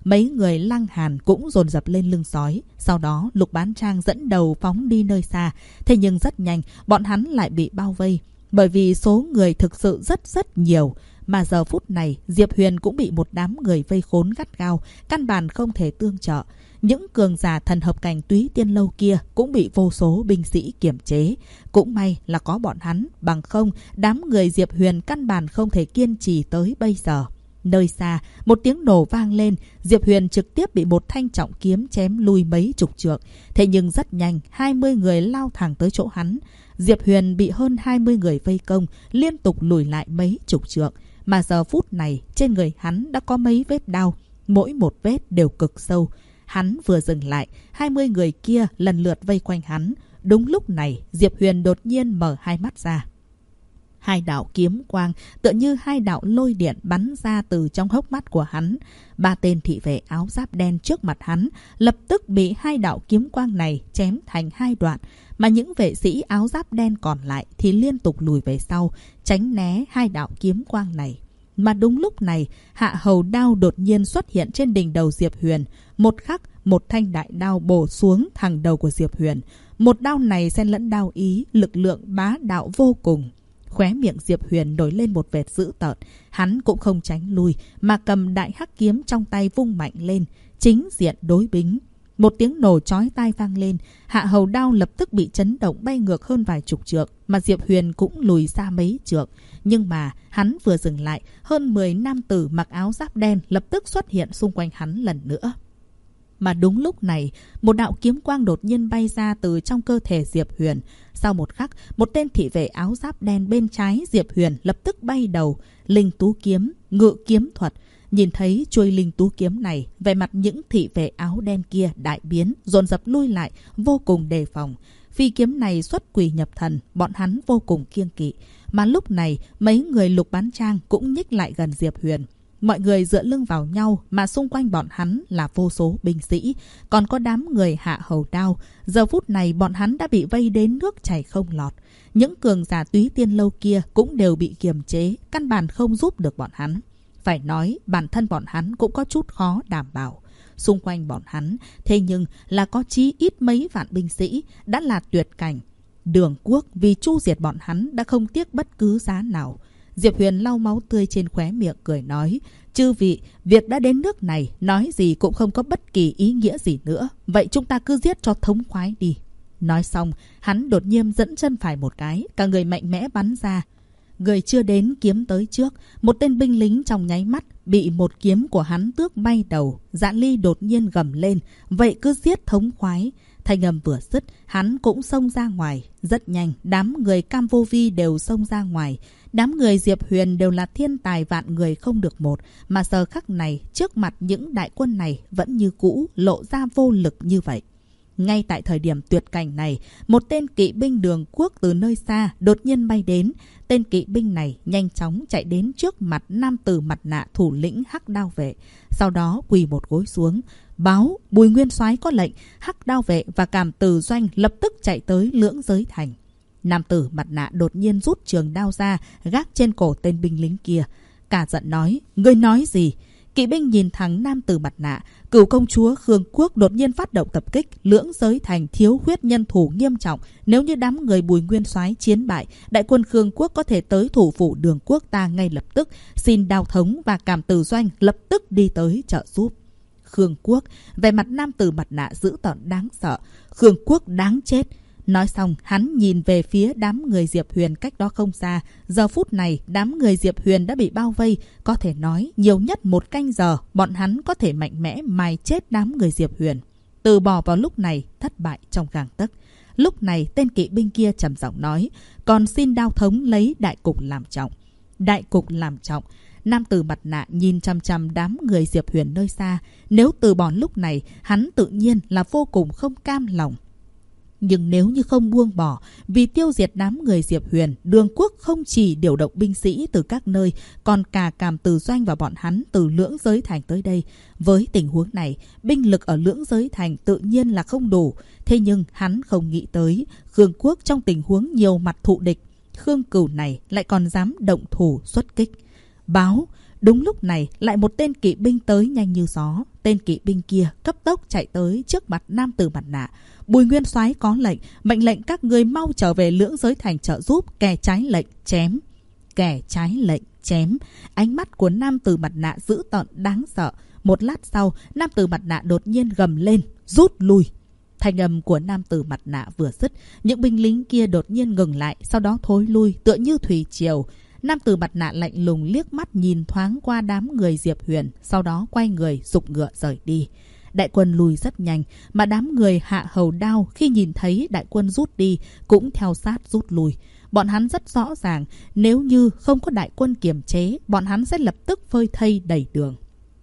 mấy người Lăng Hàn cũng dồn dập lên lưng sói. Sau đó Lục Bán Trang dẫn đầu phóng đi nơi xa. Thế nhưng rất nhanh bọn hắn lại bị bao vây, bởi vì số người thực sự rất nhiều. Mà giờ phút này Diệp Huyền cũng bị một đám người vây khốn gắt gao, căn bản không thể tương trợ. Những cường giả thần hợp cảnh Túy Tiên Lâu kia cũng bị vô số binh sĩ kiềm chế. Cũng may là có bọn hắn, bằng không đám người Diệp Huyền căn bản không thể kiên trì tới bây giờ. Nơi xa, một tiếng nổ vang lên, Diệp Huyền trực tiếp bị một thanh trọng kiếm chém lui mấy chục trượng. Thế nhưng rất nhanh, 20 người lao thẳng tới chỗ hắn. Diệp Huyền bị hơn 20 người vây công, liên tục lùi lại mấy chục trượng. Mà giờ phút này, trên người hắn đã có mấy vết đau, mỗi một vết đều cực sâu. Hắn vừa dừng lại, 20 người kia lần lượt vây quanh hắn. Đúng lúc này, Diệp Huyền đột nhiên mở hai mắt ra. Hai đạo kiếm quang tựa như hai đạo lôi điện bắn ra từ trong hốc mắt của hắn. 3 tên thị vệ áo giáp đen trước mặt hắn lập tức bị hai đạo kiếm quang này chém thành 2 đoạn. Mà những vệ sĩ áo giáp đen còn lại thì liên tục lùi về sau, tránh né hai đạo kiếm quang này. Mà đúng lúc này, hạ hầu đao đột nhiên xuất hiện trên đỉnh đầu Diệp Huyền. Một khắc, một thanh đại đao bổ xuống thẳng đầu của Diệp Huyền. Một đao này xen lẫn đao ý, lực lượng bá đạo vô cùng. Khóe miệng Diệp Huyền nổi lên một vệt dữ tợn. Hắn cũng không tránh lui, mà cầm đại hắc kiếm trong tay vung mạnh lên, chính diện đối bính. Một tiếng nổ chói tai vang lên, hạ hầu đao lập tức bị chấn động bay ngược hơn vài chục trượng, mà Diệp Huyền cũng lùi xa mấy trượng. Nhưng mà hắn vừa dừng lại, hơn 10 nam tử mặc áo giáp đen lập tức xuất hiện xung quanh hắn lần nữa. Mà đúng lúc này, một đạo kiếm quang đột nhiên bay ra từ trong cơ thể Diệp Huyền. Sau một khắc, một tên thị vệ áo giáp đen bên trái Diệp Huyền lập tức bay đầu. Linh tú kiếm, ngự kiếm thuật. Nhìn thấy chuôi linh tú kiếm này, vẻ mặt những thị vệ áo đen kia đại biến, dồn dập lui lại, vô cùng đề phòng. Phi kiếm này xuất quỷ nhập thần, bọn hắn vô cùng kiêng kỵ. Mà lúc này, mấy người Lục Bán Trang cũng nhích lại gần Diệp Huyền. Mọi người dựa lưng vào nhau, mà xung quanh bọn hắn là vô số binh sĩ, còn có đám người hạ hầu đao. Giờ phút này bọn hắn đã bị vây đến nước chảy không lọt. Những cường giả Túy Tiên Lâu kia cũng đều bị kiềm chế, căn bản không giúp được bọn hắn. Phải nói bản thân bọn hắn cũng có chút khó đảm bảo. Xung quanh bọn hắn thế nhưng là có chí ít mấy vạn binh sĩ, đã là tuyệt cảnh. Đường Quốc vì chu diệt bọn hắn đã không tiếc bất cứ giá nào. Diệp Huyền lau máu tươi trên khóe miệng cười nói: chư vị, việc đã đến nước này, nói gì cũng không có bất kỳ ý nghĩa gì nữa. Vậy chúng ta cứ giết cho thống khoái đi. Nói xong, hắn đột nhiên dẫn chân phải một cái, cả người mạnh mẽ bắn ra. Người chưa đến kiếm tới trước, một tên binh lính trong nháy mắt bị một kiếm của hắn tước bay đầu. Dạ Ly đột nhiên gầm lên: vậy cứ giết thống khoái. Thanh âm vừa dứt, hắn cũng xông ra ngoài. Rất nhanh, đám người Cam Vô Vi đều xông ra ngoài. Đám người Diệp Huyền đều là thiên tài vạn người không được một, mà giờ khắc này, trước mặt những đại quân này vẫn như cũ lộ ra vô lực như vậy. Ngay tại thời điểm tuyệt cảnh này, một tên kỵ binh Đường Quốc từ nơi xa đột nhiên bay đến. Tên kỵ binh này nhanh chóng chạy đến trước mặt nam tử mặt nạ thủ lĩnh Hắc Đao Vệ. Sau đó quỳ một gối xuống, báo Bùi Nguyên Soái có lệnh. Hắc Đao Vệ và Cảm Từ Doanh lập tức chạy tới Lưỡng Giới Thành. Nam tử mặt nạ đột nhiên rút trường đao ra, gác trên cổ tên binh lính kia. Cả giận nói: ngươi nói gì? Kỵ binh nhìn thẳng nam tử mặt nạ. Cửu công chúa Khương Quốc đột nhiên phát động tập kích, Lưỡng Giới Thành thiếu khuyết nhân thủ nghiêm trọng. Nếu như đám người Bùi Nguyên Soái chiến bại, đại quân Khương Quốc có thể tới thủ phủ Đường Quốc ta ngay lập tức. Xin Đao Thống và Cảm Từ Doanh lập tức đi tới trợ giúp. Khương Quốc, về mặt nam tử mặt nạ dữ tợn đáng sợ. Khương Quốc đáng chết. Nói xong, hắn nhìn về phía đám người Diệp Huyền cách đó không xa. Giờ phút này, đám người Diệp Huyền đã bị bao vây. Có thể nói, nhiều nhất 1 canh giờ, bọn hắn có thể mạnh mẽ mài chết đám người Diệp Huyền. Từ bỏ vào lúc này, thất bại trong gang tấc. Lúc này, tên kỵ binh kia trầm giọng nói: còn xin Đao Thống lấy đại cục làm trọng. Đại cục làm trọng. Nam tử mặt nạ nhìn chằm chằm đám người Diệp Huyền nơi xa. Nếu từ bỏ lúc này, hắn tự nhiên là vô cùng không cam lòng. Nhưng nếu như không buông bỏ, vì tiêu diệt đám người Diệp Huyền, Đường Quốc không chỉ điều động binh sĩ từ các nơi, còn cả Cảm Từ Doanh và bọn hắn từ Lưỡng Giới Thành tới đây. Với tình huống này, binh lực ở Lưỡng Giới Thành tự nhiên là không đủ. Thế nhưng hắn không nghĩ tới, Khương Quốc trong tình huống nhiều mặt thụ địch, Khương Cửu này lại còn dám động thủ xuất kích. Báo, Đúng lúc này, lại một tên kỵ binh tới nhanh như gió. Tên kỵ binh kia cấp tốc chạy tới trước mặt nam tử mặt nạ. Bùi Nguyên Soái có lệnh, mệnh lệnh các ngươi mau trở về Lưỡng Giới Thành trợ giúp, kẻ trái lệnh chém. Kẻ trái lệnh chém. Ánh mắt của nam tử mặt nạ dữ tợn đáng sợ. Một lát sau, nam tử mặt nạ đột nhiên gầm lên, rút lui. Thanh âm của nam tử mặt nạ vừa dứt, những binh lính kia đột nhiên ngừng lại, sau đó thối lui, tựa như thủy triều. Nam tử mặt nạ lạnh lùng liếc mắt nhìn thoáng qua đám người Diệp Huyền, sau đó quay người giục ngựa rời đi. Đại quân lùi rất nhanh, mà đám người Hạ Hầu Đao khi nhìn thấy đại quân rút đi cũng theo sát rút lui. Bọn hắn rất rõ ràng, nếu như không có đại quân kiềm chế, bọn hắn sẽ lập tức phơi thây đầy đường.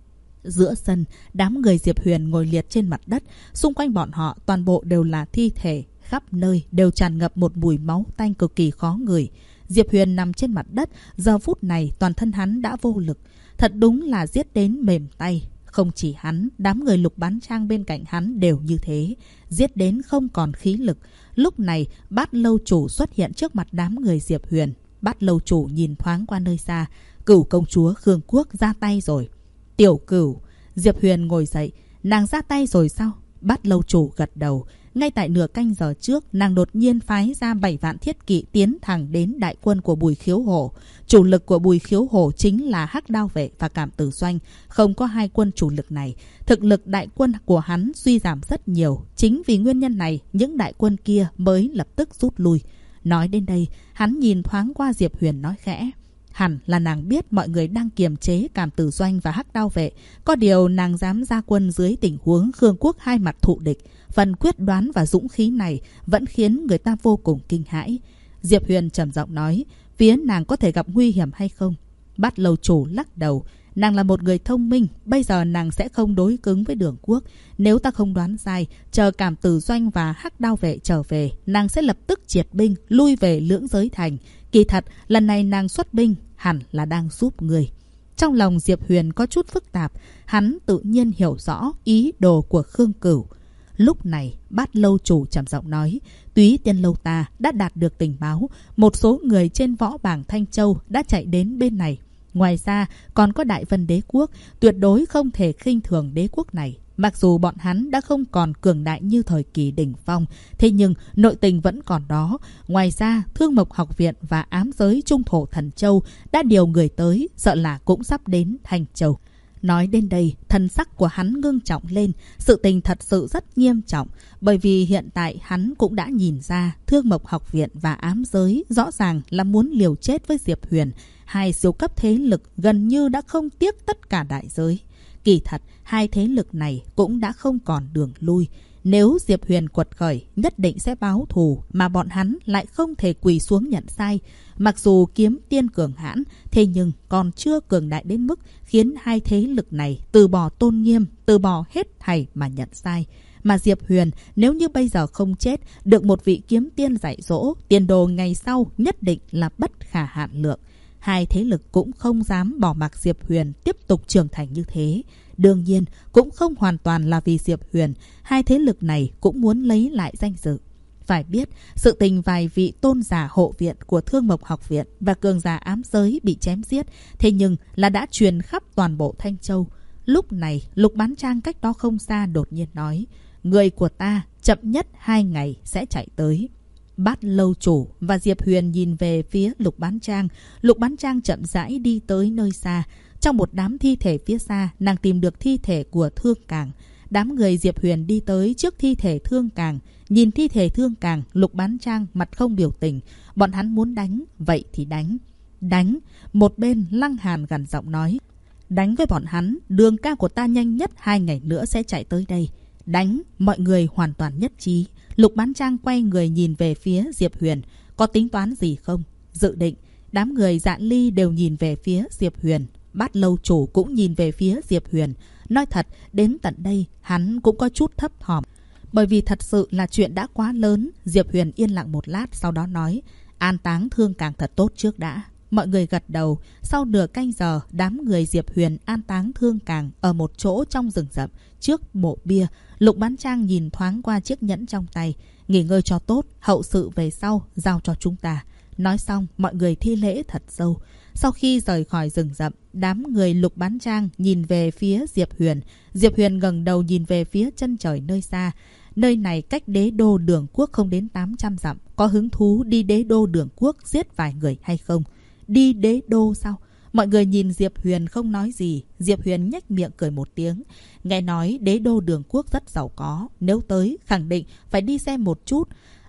Giữa sân, đám người Diệp Huyền ngồi liệt trên mặt đất, xung quanh bọn họ toàn bộ đều là thi thể, khắp nơi đều tràn ngập một mùi máu tanh cực kỳ khó ngửi. Diệp Huyền nằm trên mặt đất, giờ phút này toàn thân hắn đã vô lực, thật đúng là giết đến mềm tay. Không chỉ hắn, đám người Lục Bán Trang bên cạnh hắn đều như thế, giết đến không còn khí lực. Lúc này, Bát Lâu Chủ xuất hiện trước mặt đám người Diệp Huyền. Bát Lâu Chủ nhìn thoáng qua nơi xa, Cửu công chúa Khương Quốc ra tay rồi. Tiểu Cửu. Diệp Huyền ngồi dậy, nàng ra tay rồi sao? Bát Lâu Chủ gật đầu. Ngay tại nửa canh giờ trước, nàng đột nhiên phái ra 7 vạn thiết kỵ tiến thẳng đến đại quân của Bùi Khiếu Hổ. Chủ lực của Bùi Khiếu Hổ chính là Hắc Đao Vệ và Cảm Tử Doanh. Không có hai quân chủ lực này, thực lực đại quân của hắn suy giảm rất nhiều. Chính vì nguyên nhân này, những đại quân kia mới lập tức rút lui. Nói đến đây, hắn nhìn thoáng qua Diệp Huyền nói khẽ. Hẳn là nàng biết mọi người đang kiềm chế Cảm Tử Doanh và Hắc Đao Vệ. Có điều nàng dám ra quân dưới tình huống Khương Quốc hai mặt thụ địch. Phần quyết đoán và dũng khí này vẫn khiến người ta vô cùng kinh hãi. Diệp Huyền trầm giọng nói, phía nàng có thể gặp nguy hiểm hay không? Bát Lâu Chủ lắc đầu. Nàng là một người thông minh, bây giờ nàng sẽ không đối cứng với Đường Quốc. Nếu ta không đoán sai, chờ Cảm Tử Doanh và Hắc Đao Vệ trở về, nàng sẽ lập tức triệt binh, lui về Lưỡng Giới Thành. Kỳ thật, lần này nàng xuất binh hẳn là đang giúp người. Trong lòng Diệp Huyền có chút phức tạp, hắn tự nhiên hiểu rõ ý đồ của Khương Cửu. Lúc này, Bát Lâu Chủ trầm giọng nói, Túy Tiên Lâu ta đã đạt được tình báo, một số người trên võ bảng Thanh Châu đã chạy đến bên này. Ngoài ra, còn có Đại Vân Đế Quốc, tuyệt đối không thể khinh thường đế quốc này. Mặc dù bọn hắn đã không còn cường đại như thời kỳ đỉnh phong, thế nhưng nội tình vẫn còn đó. Ngoài ra, Thương Mộc Học Viện và ám giới Trung Thổ Thần Châu đã điều người tới, sợ là cũng sắp đến Thanh Châu. Nói đến đây, thần sắc của hắn ngưng trọng lên. Sự tình thật sự rất nghiêm trọng, bởi vì hiện tại hắn cũng đã nhìn ra Thương Mộc Học Viện và ám giới rõ ràng là muốn liều chết với Diệp Huyền. Hai siêu cấp thế lực gần như đã không tiếc tất cả đại giới. Kỳ thật, hai thế lực này cũng đã không còn đường lui. Nếu Diệp Huyền quật khởi, nhất định sẽ báo thù, mà bọn hắn lại không thể quỳ xuống nhận sai. Mặc dù kiếm tiên cường hãn, thế nhưng còn chưa cường đại đến mức khiến hai thế lực này từ bỏ tôn nghiêm, từ bỏ hết thảy mà nhận sai. Mà Diệp Huyền nếu như bây giờ không chết, được một vị kiếm tiên dạy dỗ, tiền đồ ngày sau nhất định là bất khả hạn lượng. Hai thế lực cũng không dám bỏ mặc Diệp Huyền tiếp tục trưởng thành như thế. Đương nhiên, cũng không hoàn toàn là vì Diệp Huyền, hai thế lực này cũng muốn lấy lại danh dự. Phải biết, sự tình vài vị tôn giả hộ viện của Thương Mộc Học Viện và cường giả ám giới bị chém giết, thế nhưng là đã truyền khắp toàn bộ Thanh Châu. Lúc này, Lục Bán Trang cách đó không xa đột nhiên nói, người của ta chậm nhất 2 ngày sẽ chạy tới. Bát Lâu Chủ và Diệp Huyền nhìn về phía Lục Bán Trang. Lục Bán Trang chậm rãi đi tới nơi xa. Trong một đám thi thể phía xa, nàng tìm được thi thể của Thương Càng. Đám người Diệp Huyền đi tới trước thi thể Thương Càng. Nhìn thi thể Thương Càng, Lục Bán Trang mặt không biểu tình. Bọn hắn muốn đánh, vậy thì đánh. Đánh. Một bên Lăng Hàn gằn giọng nói, đánh với bọn hắn, đường ca của ta nhanh nhất 2 ngày nữa sẽ chạy tới đây. Đánh. Mọi người hoàn toàn nhất trí. Lục Bán Trang quay người nhìn về phía Diệp Huyền. Có tính toán gì không? Dự định. Đám người Dạn Ly đều nhìn về phía Diệp Huyền. Bát Lâu Chủ cũng nhìn về phía Diệp Huyền. Nói thật, đến tận đây hắn cũng có chút thấp thỏm. Bởi vì thật sự là chuyện đã quá lớn. Diệp Huyền yên lặng một lát, sau đó nói, an táng Thương Càng thật tốt trước đã. Mọi người gật đầu. Sau nửa canh giờ, đám người Diệp Huyền an táng Thương Càng ở một chỗ trong rừng rậm trước mộ bia. Lục Bán Trang nhìn thoáng qua chiếc nhẫn trong tay. Nghỉ ngơi cho tốt, hậu sự về sau giao cho chúng ta. Nói xong, mọi người thi lễ thật sâu. Sau khi rời khỏi rừng rậm, đám người Lục Bán Trang nhìn về phía Diệp Huyền. Diệp Huyền ngẩng đầu nhìn về phía chân trời nơi xa. Nơi này cách đế đô Đường Quốc không đến 800 dặm. Có hứng thú đi đế đô Đường Quốc giết vài người hay không? Đi đế đô sao? Mọi người nhìn Diệp Huyền không nói gì. Diệp Huyền nhếch miệng cười một tiếng. Nghe nói đế đô Đường Quốc rất giàu có. Nếu tới khẳng định phải đi xem một chút.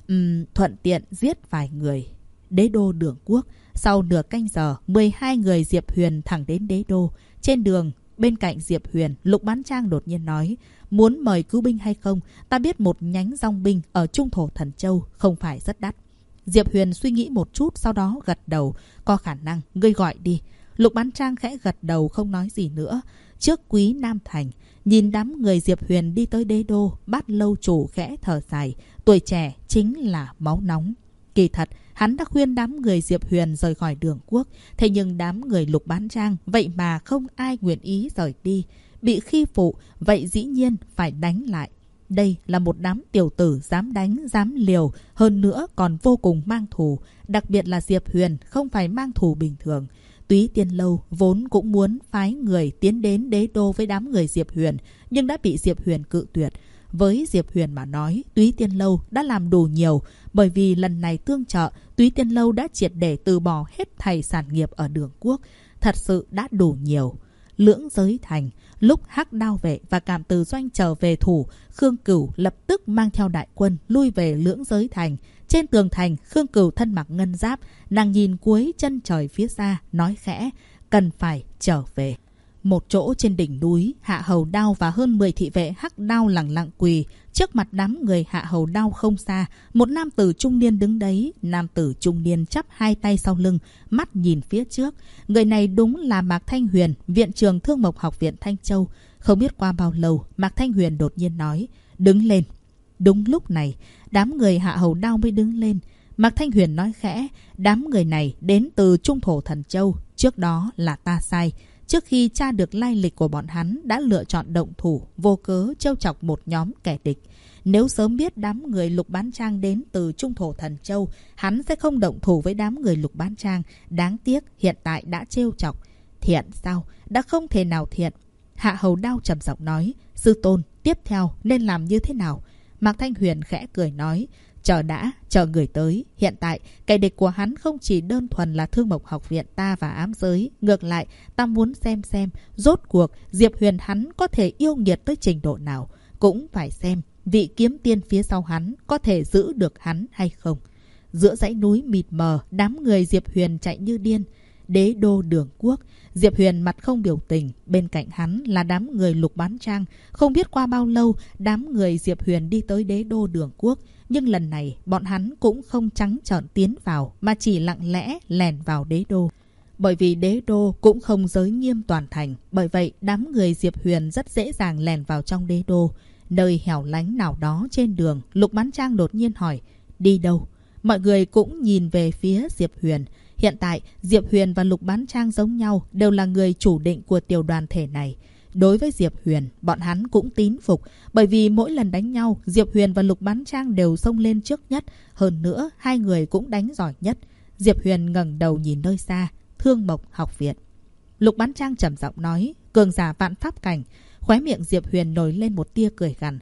Thuận tiện giết vài người. Đế đô Đường Quốc. Sau nửa canh giờ, 12 người Diệp Huyền thẳng đến đế đô. Trên đường, bên cạnh Diệp Huyền, Lục Bán Trang đột nhiên nói: muốn mời cứu binh hay không? Ta biết một nhánh dòng binh ở Trung Thổ Thần Châu, không phải rất đắt. Diệp Huyền suy nghĩ một chút, sau đó gật đầu. Có khả năng, ngươi gọi đi. Lục Bán Trang khẽ gật đầu không nói gì nữa. Trước Quý Nam Thành, nhìn đám người Diệp Huyền đi tới đế đô, Bát lâu chủ khẽ thở dài. Tuổi trẻ chính là máu nóng. Kỳ thật, hắn đã khuyên đám người Diệp Huyền rời khỏi Đường Quốc. Thế nhưng đám người Lục Bán Trang vậy mà không ai nguyện ý rời đi. Bị khi phụ, vậy dĩ nhiên phải đánh lại. Đây là một đám tiểu tử dám đánh, dám liều, hơn nữa còn vô cùng mang thù. Đặc biệt là Diệp Huyền không phải mang thù bình thường. Túy Tiên Lâu vốn cũng muốn phái người tiến đến đế đô với đám người Diệp Huyền, nhưng đã bị Diệp Huyền cự tuyệt. Với Diệp Huyền mà nói, Túy Tiên Lâu đã làm đủ nhiều, bởi vì lần này tương trợ, Túy Tiên Lâu đã triệt để từ bỏ hết thảy sản nghiệp ở Đường Quốc. Thật sự đã đủ nhiều. Lưỡng Giới Thành, lúc Hắc Đao Vệ và Cảm Từ Doanh trở về thủ, Khương Cửu lập tức mang theo đại quân lui về Lưỡng Giới Thành. Trên tường thành, Khương Cửu thân mặc ngân giáp, nàng nhìn cuối chân trời phía xa, nói khẽ: cần phải trở về. Một chỗ trên đỉnh núi, Hạ Hầu Đao và hơn 10 thị vệ Hắc Đao lẳng lặng quỳ. Trước mặt đám người Hạ Hầu Đao không xa, một nam tử trung niên đứng đấy. Nam tử trung niên chắp hai tay sau lưng, mắt nhìn phía trước. Người này đúng là Mạc Thanh Huyền, viện trưởng Thương Mộc Học viện Thanh Châu. Không biết qua bao lâu, Mạc Thanh Huyền đột nhiên nói: đứng lên. Đúng lúc này, đám người Hạ Hầu Đao mới đứng lên. Mạc Thanh Huyền nói khẽ: đám người này đến từ Trung Thổ Thần Châu. Trước đó là ta sai. Trước khi tra được lai lịch của bọn hắn đã lựa chọn động thủ, vô cớ trêu chọc một nhóm kẻ địch. Nếu sớm biết đám người Lục Bán Trang đến từ Trung Thổ Thần Châu, hắn sẽ không động thủ với đám người Lục Bán Trang. Đáng tiếc hiện tại đã trêu chọc. Thiện sao? Đã không thể nào thiện. Hạ Hầu Đao trầm giọng nói: sư tôn, tiếp theo nên làm như thế nào? Mạc Thanh Huyền khẽ cười nói: chờ đã, chờ người tới. Hiện tại, kẻ địch của hắn không chỉ đơn thuần là Thương Mộc Học viện ta và ám giới. Ngược lại, ta muốn xem rốt cuộc Diệp Huyền hắn có thể yêu nghiệt tới trình độ nào. Cũng phải xem vị kiếm tiên phía sau hắn có thể giữ được hắn hay không. Giữa dãy núi mịt mờ, đám người Diệp Huyền chạy như điên. Đế đô Đường Quốc, Diệp Huyền mặt không biểu tình, bên cạnh hắn là đám người Lục Bán Trang. Không biết qua bao lâu, đám người Diệp Huyền đi tới đế đô Đường Quốc. Nhưng lần này, bọn hắn cũng không trắng trợn tiến vào, mà chỉ lặng lẽ lèn vào đế đô. Bởi vì đế đô cũng không giới nghiêm toàn thành, bởi vậy đám người Diệp Huyền rất dễ dàng lèn vào trong đế đô. Nơi hẻo lánh nào đó trên đường, Lục Bán Trang đột nhiên hỏi: đi đâu? Mọi người cũng nhìn về phía Diệp Huyền. Hiện tại, Diệp Huyền và Lục Bán Trang giống nhau, đều là người chủ định của tiểu đoàn thể này. Đối với Diệp Huyền, bọn hắn cũng tín phục, bởi vì mỗi lần đánh nhau, Diệp Huyền và Lục Bán Trang đều xông lên trước nhất. Hơn nữa, hai người cũng đánh giỏi nhất. Diệp Huyền ngẩng đầu nhìn nơi xa, Thương Mộc Học viện. Lục Bán Trang trầm giọng nói: cường giả vạn pháp cảnh. Khóe miệng Diệp Huyền nổi lên một tia cười gằn: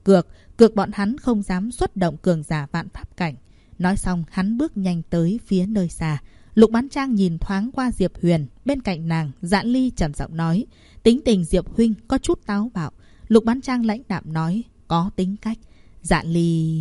cược bọn hắn không dám xuất động cường giả vạn pháp cảnh. Nói xong, hắn bước nhanh tới phía nơi xa. Lục Bán Trang nhìn thoáng qua Diệp Huyền, bên cạnh nàng, Dạ Ly trầm giọng nói: tính tình Diệp huynh có chút táo bạo. Lục Bán Trang lãnh đạm nói: có tính cách. Dạ Ly...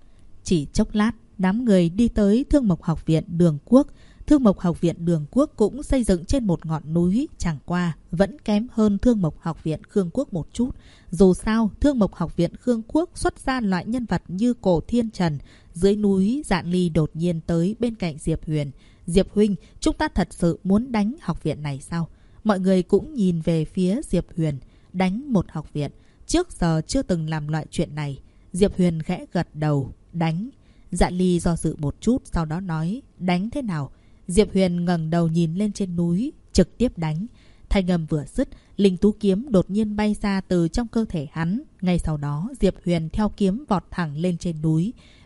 Chỉ chốc lát, đám người đi tới Thương Mộc Học viện Đường Quốc. Thương Mộc Học viện Đường Quốc cũng xây dựng trên một ngọn núi, chẳng qua vẫn kém hơn Thương Mộc Học viện Khương Quốc một chút. Dù sao, Thương Mộc Học viện Khương Quốc xuất ra loại nhân vật như Cổ Thiên Trần. Dưới núi, Dạ Ly đột nhiên tới bên cạnh Diệp Huyền: Diệp huynh, chúng ta thật sự muốn đánh học viện này sao? Mọi người cũng nhìn về phía Diệp Huyền. Đánh một học viện, trước giờ chưa từng làm loại chuyện này. Diệp Huyền khẽ gật đầu: đánh. Dạ Ly do dự một chút, sau đó nói: đánh thế nào? Diệp Huyền ngẩng đầu nhìn lên trên núi: trực tiếp đánh. Thanh âm vừa dứt, linh tú kiếm đột nhiên bay ra từ trong cơ thể hắn. Ngay sau đó, Diệp Huyền theo kiếm vọt thẳng lên trên núi.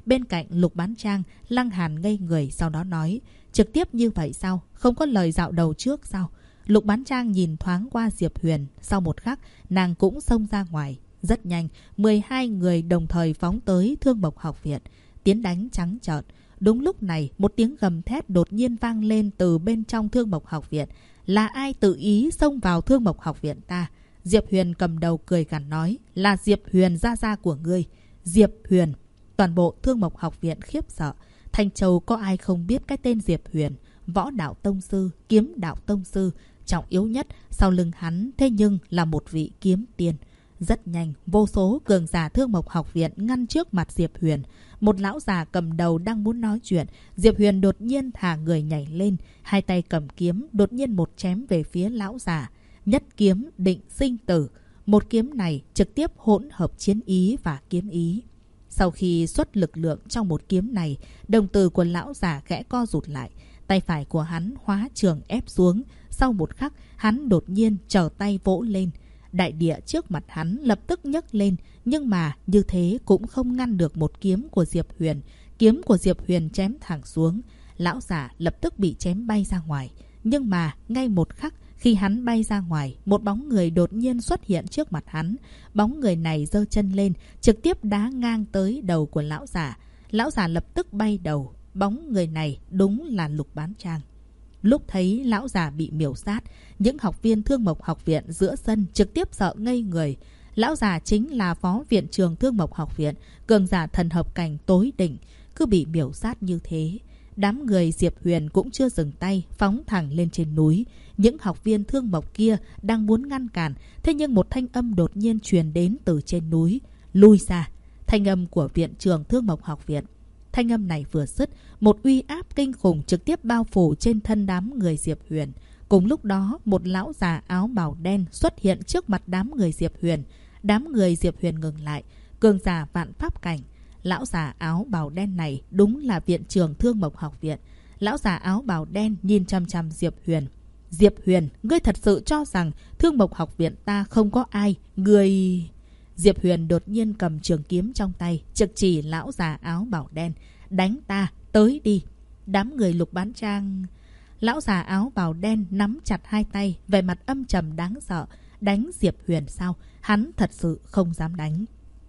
Bên cạnh Lục Bán Trang, Lăng Hàn ngây người sau đó nói, trực tiếp như vậy sao? Không có lời dạo đầu trước sao? Lục Bán Trang nhìn thoáng qua Diệp Huyền, sau một khắc, nàng cũng xông ra ngoài. Rất nhanh, 12 người đồng thời phóng tới Thương Mộc Học Viện, tiến đánh trắng trợn. Đúng lúc này, một tiếng gầm thét đột nhiên vang lên từ bên trong Thương Mộc Học Viện. Là ai tự ý xông vào Thương Mộc Học Viện ta? Diệp Huyền cầm đầu cười gằn nói, là Diệp Huyền gia gia của ngươi. Diệp Huyền. Toàn bộ Thương Mộc Học Viện khiếp sợ. Thanh Châu có ai không biết cái tên Diệp Huyền? Võ đạo tông sư, kiếm đạo tông sư, trọng yếu nhất sau lưng hắn thế nhưng là một vị kiếm tiên. Rất nhanh, vô số cường giả Thương Mộc Học Viện ngăn trước mặt Diệp Huyền. Một lão già cầm đầu đang muốn nói chuyện. Diệp Huyền đột nhiên thả người nhảy lên, hai tay cầm kiếm, đột nhiên một chém về phía lão già. Nhất kiếm định sinh tử. Một kiếm này trực tiếp hỗn hợp chiến ý và kiếm ý. Sau khi xuất lực lượng trong một kiếm này, đồng tử của lão già khẽ co rụt lại. Tay phải của hắn hóa trường ép xuống. Sau một khắc, hắn đột nhiên trở tay vỗ lên. Đại địa trước mặt hắn lập tức nhấc lên. Nhưng mà như thế cũng không ngăn được một kiếm của Diệp Huyền. Kiếm của Diệp Huyền chém thẳng xuống. Lão già lập tức bị chém bay ra ngoài. Nhưng mà ngay một khắc, khi hắn bay ra ngoài, một bóng người đột nhiên xuất hiện trước mặt hắn. Bóng người này giơ chân lên, trực tiếp đá ngang tới đầu của lão già. Lão già lập tức bay đầu. Bóng người này đúng là Lục Bán Trang. Lúc thấy lão già bị miểu sát, những học viên Thương Mộc Học Viện giữa sân trực tiếp sợ ngây người. Lão già chính là phó viện trưởng Thương Mộc Học Viện, cường giả thần hợp cảnh tối đỉnh, cứ bị miểu sát như thế. Đám người Diệp Huyền cũng chưa dừng tay, phóng thẳng lên trên núi. Những học viên Thương Mộc kia đang muốn ngăn cản, thế nhưng một thanh âm đột nhiên truyền đến từ trên núi. Lui ra! Thanh âm của viện trưởng Thương Mộc Học Viện. Thanh âm này vừa dứt, một uy áp kinh khủng trực tiếp bao phủ trên thân đám người Diệp Huyền. Cùng lúc đó, một lão già áo bào đen xuất hiện trước mặt đám người Diệp Huyền. Đám người Diệp Huyền ngừng lại, cường giả vạn pháp cảnh. Lão già áo bào đen này đúng là viện trưởng Thương Mộc Học Viện. Lão già áo bào đen nhìn chăm chăm Diệp Huyền. Diệp Huyền, ngươi thật sự cho rằng Thương Mộc Học Viện ta không có ai, ngươi... Diệp Huyền đột nhiên cầm trường kiếm trong tay, trực chỉ lão già áo bào đen. Đánh ta, tới đi. Đám người Lục Bán Trang... Lão già áo bào đen nắm chặt hai tay, vẻ mặt âm trầm đáng sợ. Đánh Diệp Huyền sao? Hắn thật sự không dám đánh.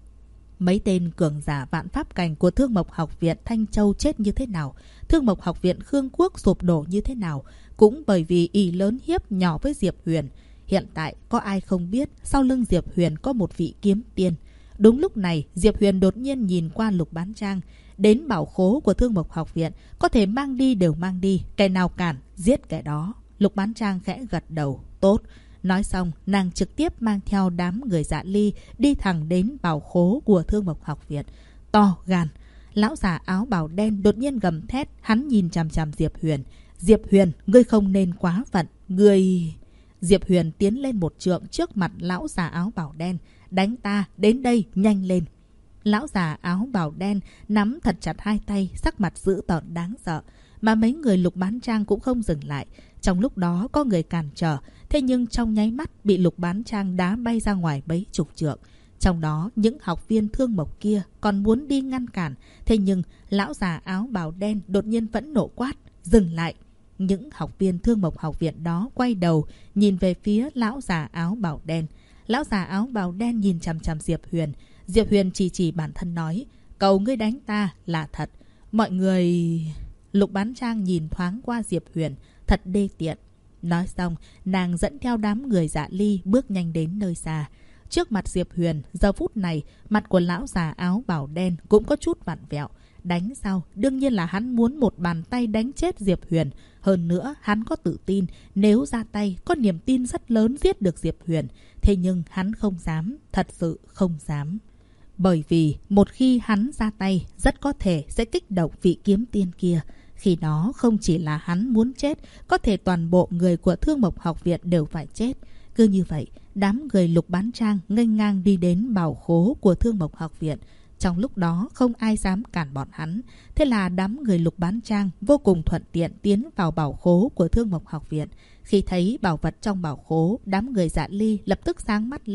Mấy tên cường giả vạn pháp cảnh của Thương Mộc Học Viện Thanh Châu chết như thế nào? Thương Mộc Học Viện Khương Quốc sụp đổ như thế nào? Cũng bởi vì ỷ lớn hiếp nhỏ với Diệp Huyền. Hiện tại có ai không biết sau lưng Diệp Huyền có một vị kiếm tiên. Đúng lúc này, Diệp Huyền đột nhiên nhìn qua Lục Bán Trang. Đến bảo khố của Thương Mộc Học Viện, có thể mang đi đều mang đi. Kẻ nào cản, giết kẻ đó. Lục Bán Trang khẽ gật đầu. Tốt. Nói xong, nàng trực tiếp mang theo đám người Dạ Ly đi thẳng đến bảo khố của Thương Mộc Học Viện. To gan. Lão già áo bào đen đột nhiên gầm thét, hắn nhìn chằm chằm Diệp Huyền. Diệp Huyền, ngươi không nên quá phận. Ngươi... Diệp Huyền tiến lên một trượng trước mặt lão già áo bào đen. Đánh ta, đến đây, nhanh lên. Lão già áo bào đen nắm thật chặt hai tay, sắc mặt dữ tợn đáng sợ. Mà mấy người Lục Bán Trang cũng không dừng lại. Trong lúc đó có người cản trở, thế nhưng trong nháy mắt bị Lục Bán Trang đá bay ra ngoài mấy chục trượng. Trong đó những học viên Thương Mộc kia còn muốn đi ngăn cản, thế nhưng lão già áo bào đen đột nhiên phẫn nộ quát, dừng lại. Những học viên Thương Mộc Học Viện đó quay đầu nhìn về phía lão già áo bào đen. Lão già áo bào đen nhìn chằm chằm Diệp Huyền. Diệp Huyền chỉ bản thân nói, cầu ngươi đánh ta là thật. Mọi người... Lục Bán Trang nhìn thoáng qua Diệp Huyền, thật đê tiện. Nói xong, nàng dẫn theo đám người Dạ Ly bước nhanh đến nơi xa. Trước mặt Diệp Huyền, giờ phút này, mặt của lão già áo bào đen cũng có chút vặn vẹo. Đánh sao? Đương nhiên là hắn muốn một bàn tay đánh chết Diệp Huyền. Hơn nữa, hắn có tự tin, nếu ra tay, có niềm tin rất lớn giết được Diệp Huyền. Thế nhưng hắn không dám, thật sự không dám. Bởi vì một khi hắn ra tay, rất có thể sẽ kích động vị kiếm tiên kia. Khi đó không chỉ là hắn muốn chết, có thể toàn bộ người của Thương Mộc Học Viện đều phải chết. Cứ như vậy, đám người Lục Bán Trang nghênh ngang đi đến bảo khố của Thương Mộc Học Viện. Trong lúc đó không ai dám cản bọn hắn. Thế là đám người Lục Bán Trang vô cùng thuận tiện tiến vào bảo khố của Thương Mộc Học Viện. Khi thấy bảo vật trong bảo khố, đám người Dạ Ly lập tức sáng mắt lên.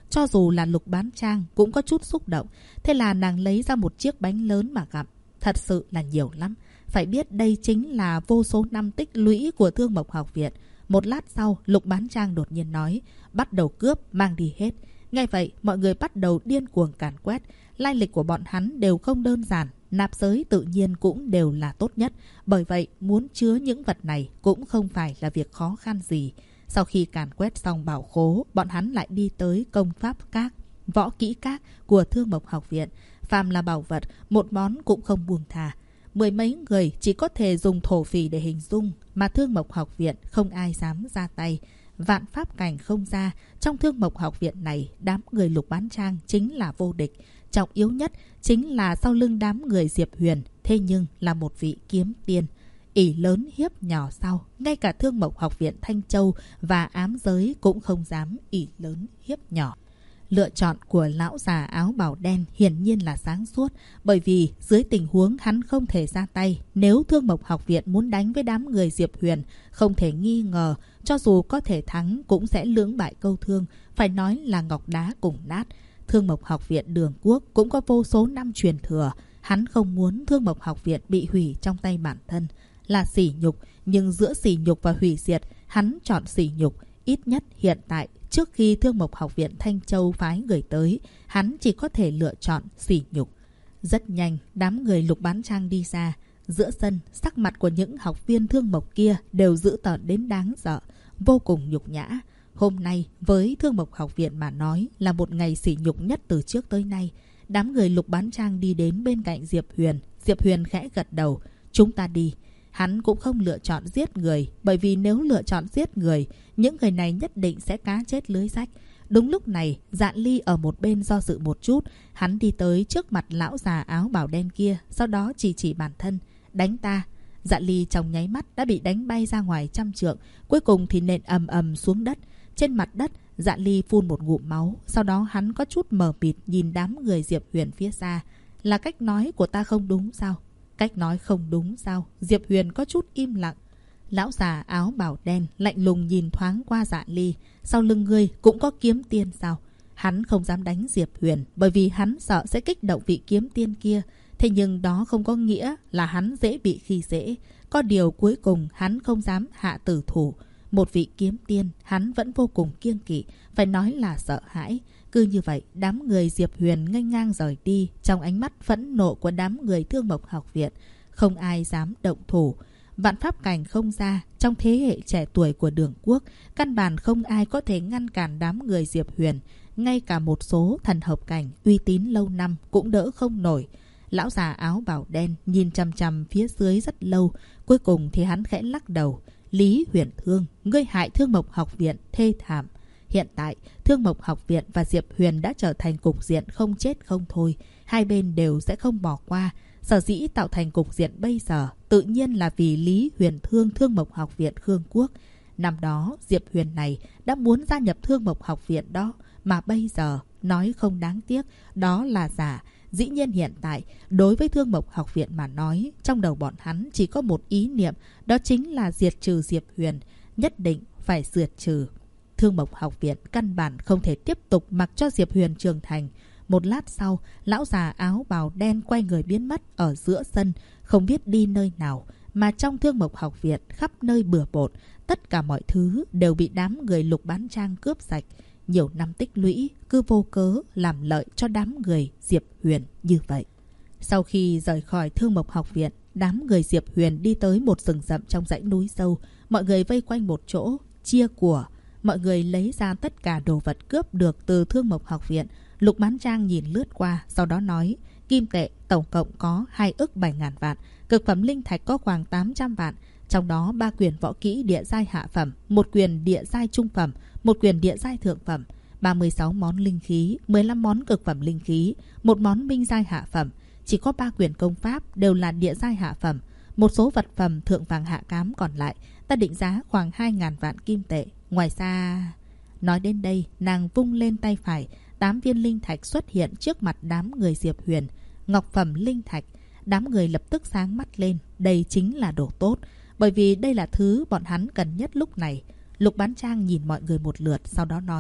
Cho dù là Lục Bán Trang cũng có chút xúc động. Thế là nàng lấy ra một chiếc bánh lớn mà gặm. Thật sự là nhiều lắm. Phải biết đây chính là vô số năm tích lũy của Thương Mộc Học Viện. Một lát sau, Lục Bán Trang đột nhiên nói, bắt đầu cướp, mang đi hết. Ngay vậy, mọi người bắt đầu điên cuồng càn quét. Lai lịch của bọn hắn đều không đơn giản, nạp giới tự nhiên cũng đều là tốt nhất. Bởi vậy, muốn chứa những vật này cũng không phải là việc khó khăn gì. Sau khi càn quét xong bảo khố, bọn hắn lại đi tới công pháp các, võ kỹ các của Thương Mộc Học Viện. Phàm là bảo vật, một món cũng không buông thà. Mười mấy người chỉ có thể dùng thổ phỉ để hình dung, mà Thương Mộc Học Viện không ai dám ra tay. Vạn pháp cảnh không ra, trong Thương Mộc Học Viện này, đám người Lục Bán Trang chính là vô địch. Trọng yếu nhất chính là sau lưng đám người Diệp Huyền, thế nhưng là một vị kiếm tiên. Ỷ lớn hiếp nhỏ sau, ngay cả Thương Mộc Học Viện Thanh Châu và ám giới cũng không dám ỷ lớn hiếp nhỏ. Lựa chọn của lão già áo bào đen hiển nhiên là sáng suốt, bởi vì dưới tình huống hắn không thể ra tay, nếu Thương Mộc Học Viện muốn đánh với đám người Diệp Huyền, không thể nghi ngờ, cho dù có thể thắng cũng sẽ lưỡng bại câu thương, phải nói là ngọc đá cùng nát. Thương Mộc Học Viện Đường Quốc cũng có vô số năm truyền thừa, hắn không muốn Thương Mộc Học Viện bị hủy trong tay bản thân. Là sỉ nhục, nhưng giữa sỉ nhục và hủy diệt, hắn chọn sỉ nhục. Ít nhất hiện tại, trước khi Thương Mộc Học Viện Thanh Châu phái người tới, hắn chỉ có thể lựa chọn sỉ nhục. Rất nhanh, đám người Lục Bán Trang đi ra. Giữa sân, sắc mặt của những học viên Thương Mộc kia đều dữ tợn đến đáng sợ, vô cùng nhục nhã. Hôm nay, với Thương Mộc Học Viện mà nói là một ngày sỉ nhục nhất từ trước tới nay. Đám người Lục Bán Trang đi đến bên cạnh Diệp Huyền. Diệp Huyền khẽ gật đầu. Chúng ta đi. Hắn cũng không lựa chọn giết người, bởi vì nếu lựa chọn giết người, những người này nhất định sẽ cá chết lưới rách. Đúng lúc này, Dạ Ly ở một bên do dự một chút, hắn đi tới trước mặt lão già áo bào đen kia, sau đó chỉ bản thân, đánh ta. Dạ Ly trong nháy mắt đã bị đánh bay ra ngoài trăm trượng, cuối cùng thì nện ầm ầm xuống đất. Trên mặt đất, Dạ Ly phun một ngụm máu, sau đó hắn có chút mờ mịt nhìn đám người Diệp Huyền phía xa. Là cách nói của ta không đúng sao? Cách nói không đúng sao? Diệp Huyền có chút im lặng. Lão già áo bào đen lạnh lùng nhìn thoáng qua Dạ Ly. Sau lưng ngươi cũng có kiếm tiên sao? Hắn không dám đánh Diệp Huyền bởi vì hắn sợ sẽ kích động vị kiếm tiên kia. Thế nhưng đó không có nghĩa là hắn dễ bị khi dễ. Có điều cuối cùng hắn không dám hạ tử thủ. Một vị kiếm tiên hắn vẫn vô cùng kiêng kỵ, phải nói là sợ hãi. Cứ như vậy, đám người Diệp Huyền nghênh ngang rời đi trong ánh mắt phẫn nộ của đám người Thương Mộc Học Viện. Không ai dám động thủ. Vạn pháp cảnh không ra, trong thế hệ trẻ tuổi của Đường Quốc, căn bản không ai có thể ngăn cản đám người Diệp Huyền. Ngay cả một số thần hợp cảnh uy tín lâu năm cũng đỡ không nổi. Lão già áo bào đen nhìn chằm chằm phía dưới rất lâu, cuối cùng thì hắn khẽ lắc đầu. Lý Huyền Thương, ngươi hại Thương Mộc Học Viện thê thảm. Hiện tại, Thương Mộc Học Viện và Diệp Huyền đã trở thành cục diện không chết không thôi. Hai bên đều sẽ không bỏ qua. Sở dĩ tạo thành cục diện bây giờ tự nhiên là vì Lý Huyền Thương Thương Mộc Học Viện Khương Quốc. Năm đó, Diệp Huyền này đã muốn gia nhập Thương Mộc Học Viện đó, mà bây giờ nói không đáng tiếc, đó là giả. Dĩ nhiên hiện tại, đối với Thương Mộc Học Viện mà nói, trong đầu bọn hắn chỉ có một ý niệm, đó chính là diệt trừ Diệp Huyền. Nhất định phải diệt trừ. Thương Mộc Học Viện căn bản không thể tiếp tục mặc cho Diệp Huyền trưởng thành. Một lát sau, lão già áo bào đen quay người biến mất ở giữa sân, không biết đi nơi nào. Mà trong Thương Mộc Học Viện khắp nơi bừa bộn, tất cả mọi thứ đều bị đám người Lục Bán Trang cướp sạch. Nhiều năm tích lũy cứ vô cớ làm lợi cho đám người Diệp Huyền như vậy. Sau khi rời khỏi Thương Mộc Học Viện, đám người Diệp Huyền đi tới một rừng rậm trong dãy núi sâu. Mọi người vây quanh một chỗ, chia của. Mọi người lấy ra tất cả đồ vật cướp được từ Thương Mộc Học Viện. Lục Bán Trang nhìn lướt qua, sau đó nói, kim tệ tổng cộng có 2 ức 7.000 vạn, cực phẩm linh thạch có khoảng 800 vạn, trong đó 3 quyền võ kỹ địa giai hạ phẩm, 1 quyền địa giai trung phẩm, 1 quyền địa giai thượng phẩm, 36 món linh khí, 15 món cực phẩm linh khí, 1 món minh giai hạ phẩm, chỉ có 3 quyền công pháp đều là địa giai hạ phẩm, một số vật phẩm thượng vàng hạ cám còn lại, ta định giá khoảng 2.000 vạn kim tệ. Ngoài ra... Nói đến đây, nàng vung lên tay phải, 8 viên linh thạch xuất hiện trước mặt đám người Diệp Huyền. Ngọc phẩm linh thạch, đám người lập tức sáng mắt lên, đây chính là đồ tốt, bởi vì đây là thứ bọn hắn cần nhất lúc này. Lục Bán Trang nhìn mọi người một lượt, sau đó nói,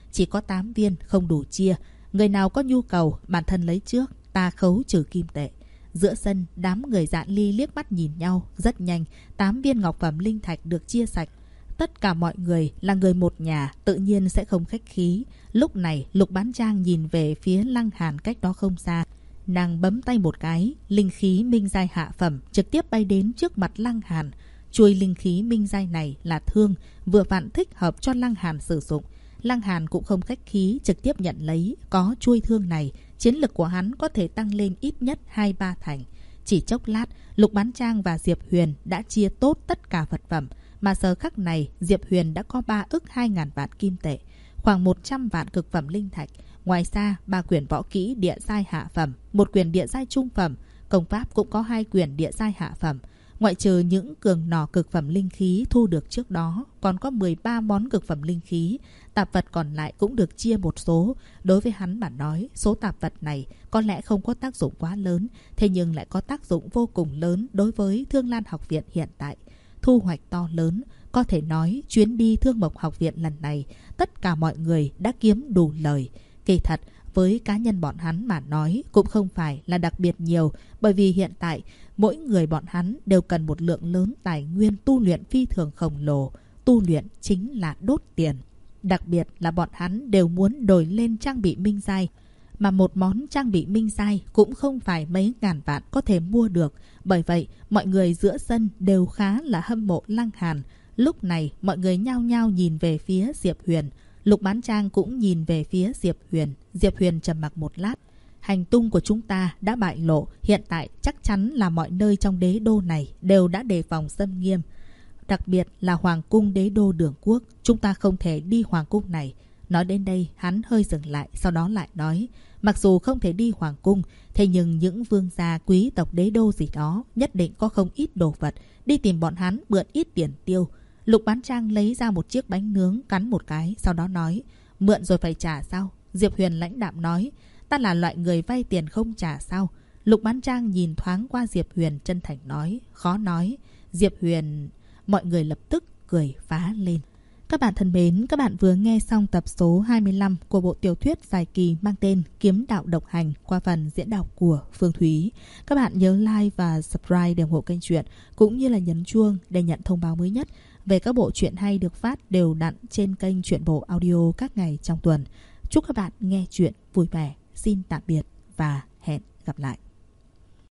chỉ có 8 viên không đủ chia. Người nào có nhu cầu, bản thân lấy trước, ta khấu trừ kim tệ. Giữa sân, đám người Dạ Ly liếc mắt nhìn nhau. Rất nhanh, 8 viên ngọc phẩm linh thạch được chia sạch. Tất cả mọi người là người một nhà, tự nhiên sẽ không khách khí. Lúc này, Lục Bán Trang nhìn về phía Lăng Hàn cách đó không xa. Nàng bấm tay một cái, linh khí minh giai hạ phẩm trực tiếp bay đến trước mặt Lăng Hàn. Chuôi linh khí minh giai này là thương, vừa vặn thích hợp cho Lăng Hàn sử dụng. Lăng Hàn cũng không khách khí, trực tiếp nhận lấy. Có chuôi thương này, chiến lực của hắn có thể tăng lên ít nhất 2-3 thành. Chỉ chốc lát, Lục Bán Trang và Diệp Huyền đã chia tốt tất cả vật phẩm. Mà giờ khắc này, Diệp Huyền đã có 3 ức 2.000 vạn kim tệ, khoảng 100 vạn cực phẩm linh thạch. Ngoài ra, 3 quyển võ kỹ địa giai hạ phẩm, 1 quyển địa giai trung phẩm, công pháp cũng có 2 quyển địa giai hạ phẩm. Ngoại trừ những cường nỏ cực phẩm linh khí thu được trước đó, còn có 13 món cực phẩm linh khí. Tạp vật còn lại cũng được chia một số. Đối với hắn mà nói, số tạp vật này có lẽ không có tác dụng quá lớn, thế nhưng lại có tác dụng vô cùng lớn đối với Thương Lan học viện hiện tại. Thu hoạch to lớn, có thể nói chuyến đi Thương Mộc học viện lần này, tất cả mọi người đã kiếm đủ lời. Kỳ thật, với cá nhân bọn hắn mà nói cũng không phải là đặc biệt nhiều, bởi vì hiện tại mỗi người bọn hắn đều cần một lượng lớn tài nguyên tu luyện phi thường khổng lồ. Tu luyện chính là đốt tiền. Đặc biệt là bọn hắn đều muốn đổi lên trang bị minh giai, mà một món trang bị minh giai cũng không phải mấy ngàn vạn có thể mua được. Bởi vậy, mọi người giữa sân đều khá là hâm mộ Lăng Hàn. Lúc này, mọi người nhao nhao nhìn về phía Diệp Huyền. Lục Bán Trang cũng nhìn về phía Diệp Huyền. Diệp Huyền trầm mặc một lát. Hành tung của chúng ta đã bại lộ. Hiện tại chắc chắn là mọi nơi trong đế đô này đều đã đề phòng xâm nghiêm. Đặc biệt là Hoàng cung đế đô Đường Quốc. Chúng ta không thể đi Hoàng cung này. Nói đến đây, hắn hơi dừng lại, sau đó lại nói. Mặc dù không thể đi Hoàng cung, thế nhưng những vương gia quý tộc đế đô gì đó nhất định có không ít đồ vật. Đi tìm bọn hắn mượn ít tiền tiêu. Lục Bán Trang lấy ra một chiếc bánh nướng, cắn một cái, sau đó nói. Mượn rồi phải trả sao? Diệp Huyền lãnh đạm nói. Ta là loại người vay tiền không trả sao? Lục Bán Trang nhìn thoáng qua Diệp Huyền, chân thành nói. Khó nói. Diệp Huyền... Mọi người lập tức cười phá lên. Các bạn thân mến, các bạn vừa nghe xong tập số 25 của bộ tiểu thuyết dài kỳ mang tên Kiếm Đạo Độc Hành qua phần diễn đọc của Phương Thúy. Các bạn nhớ like và subscribe để ủng hộ kênh truyện, cũng như là nhấn chuông để nhận thông báo mới nhất về các bộ truyện hay được phát đều đặn trên kênh Truyện Bộ Audio các ngày trong tuần. Chúc các bạn nghe truyện vui vẻ. Xin tạm biệt và hẹn gặp lại.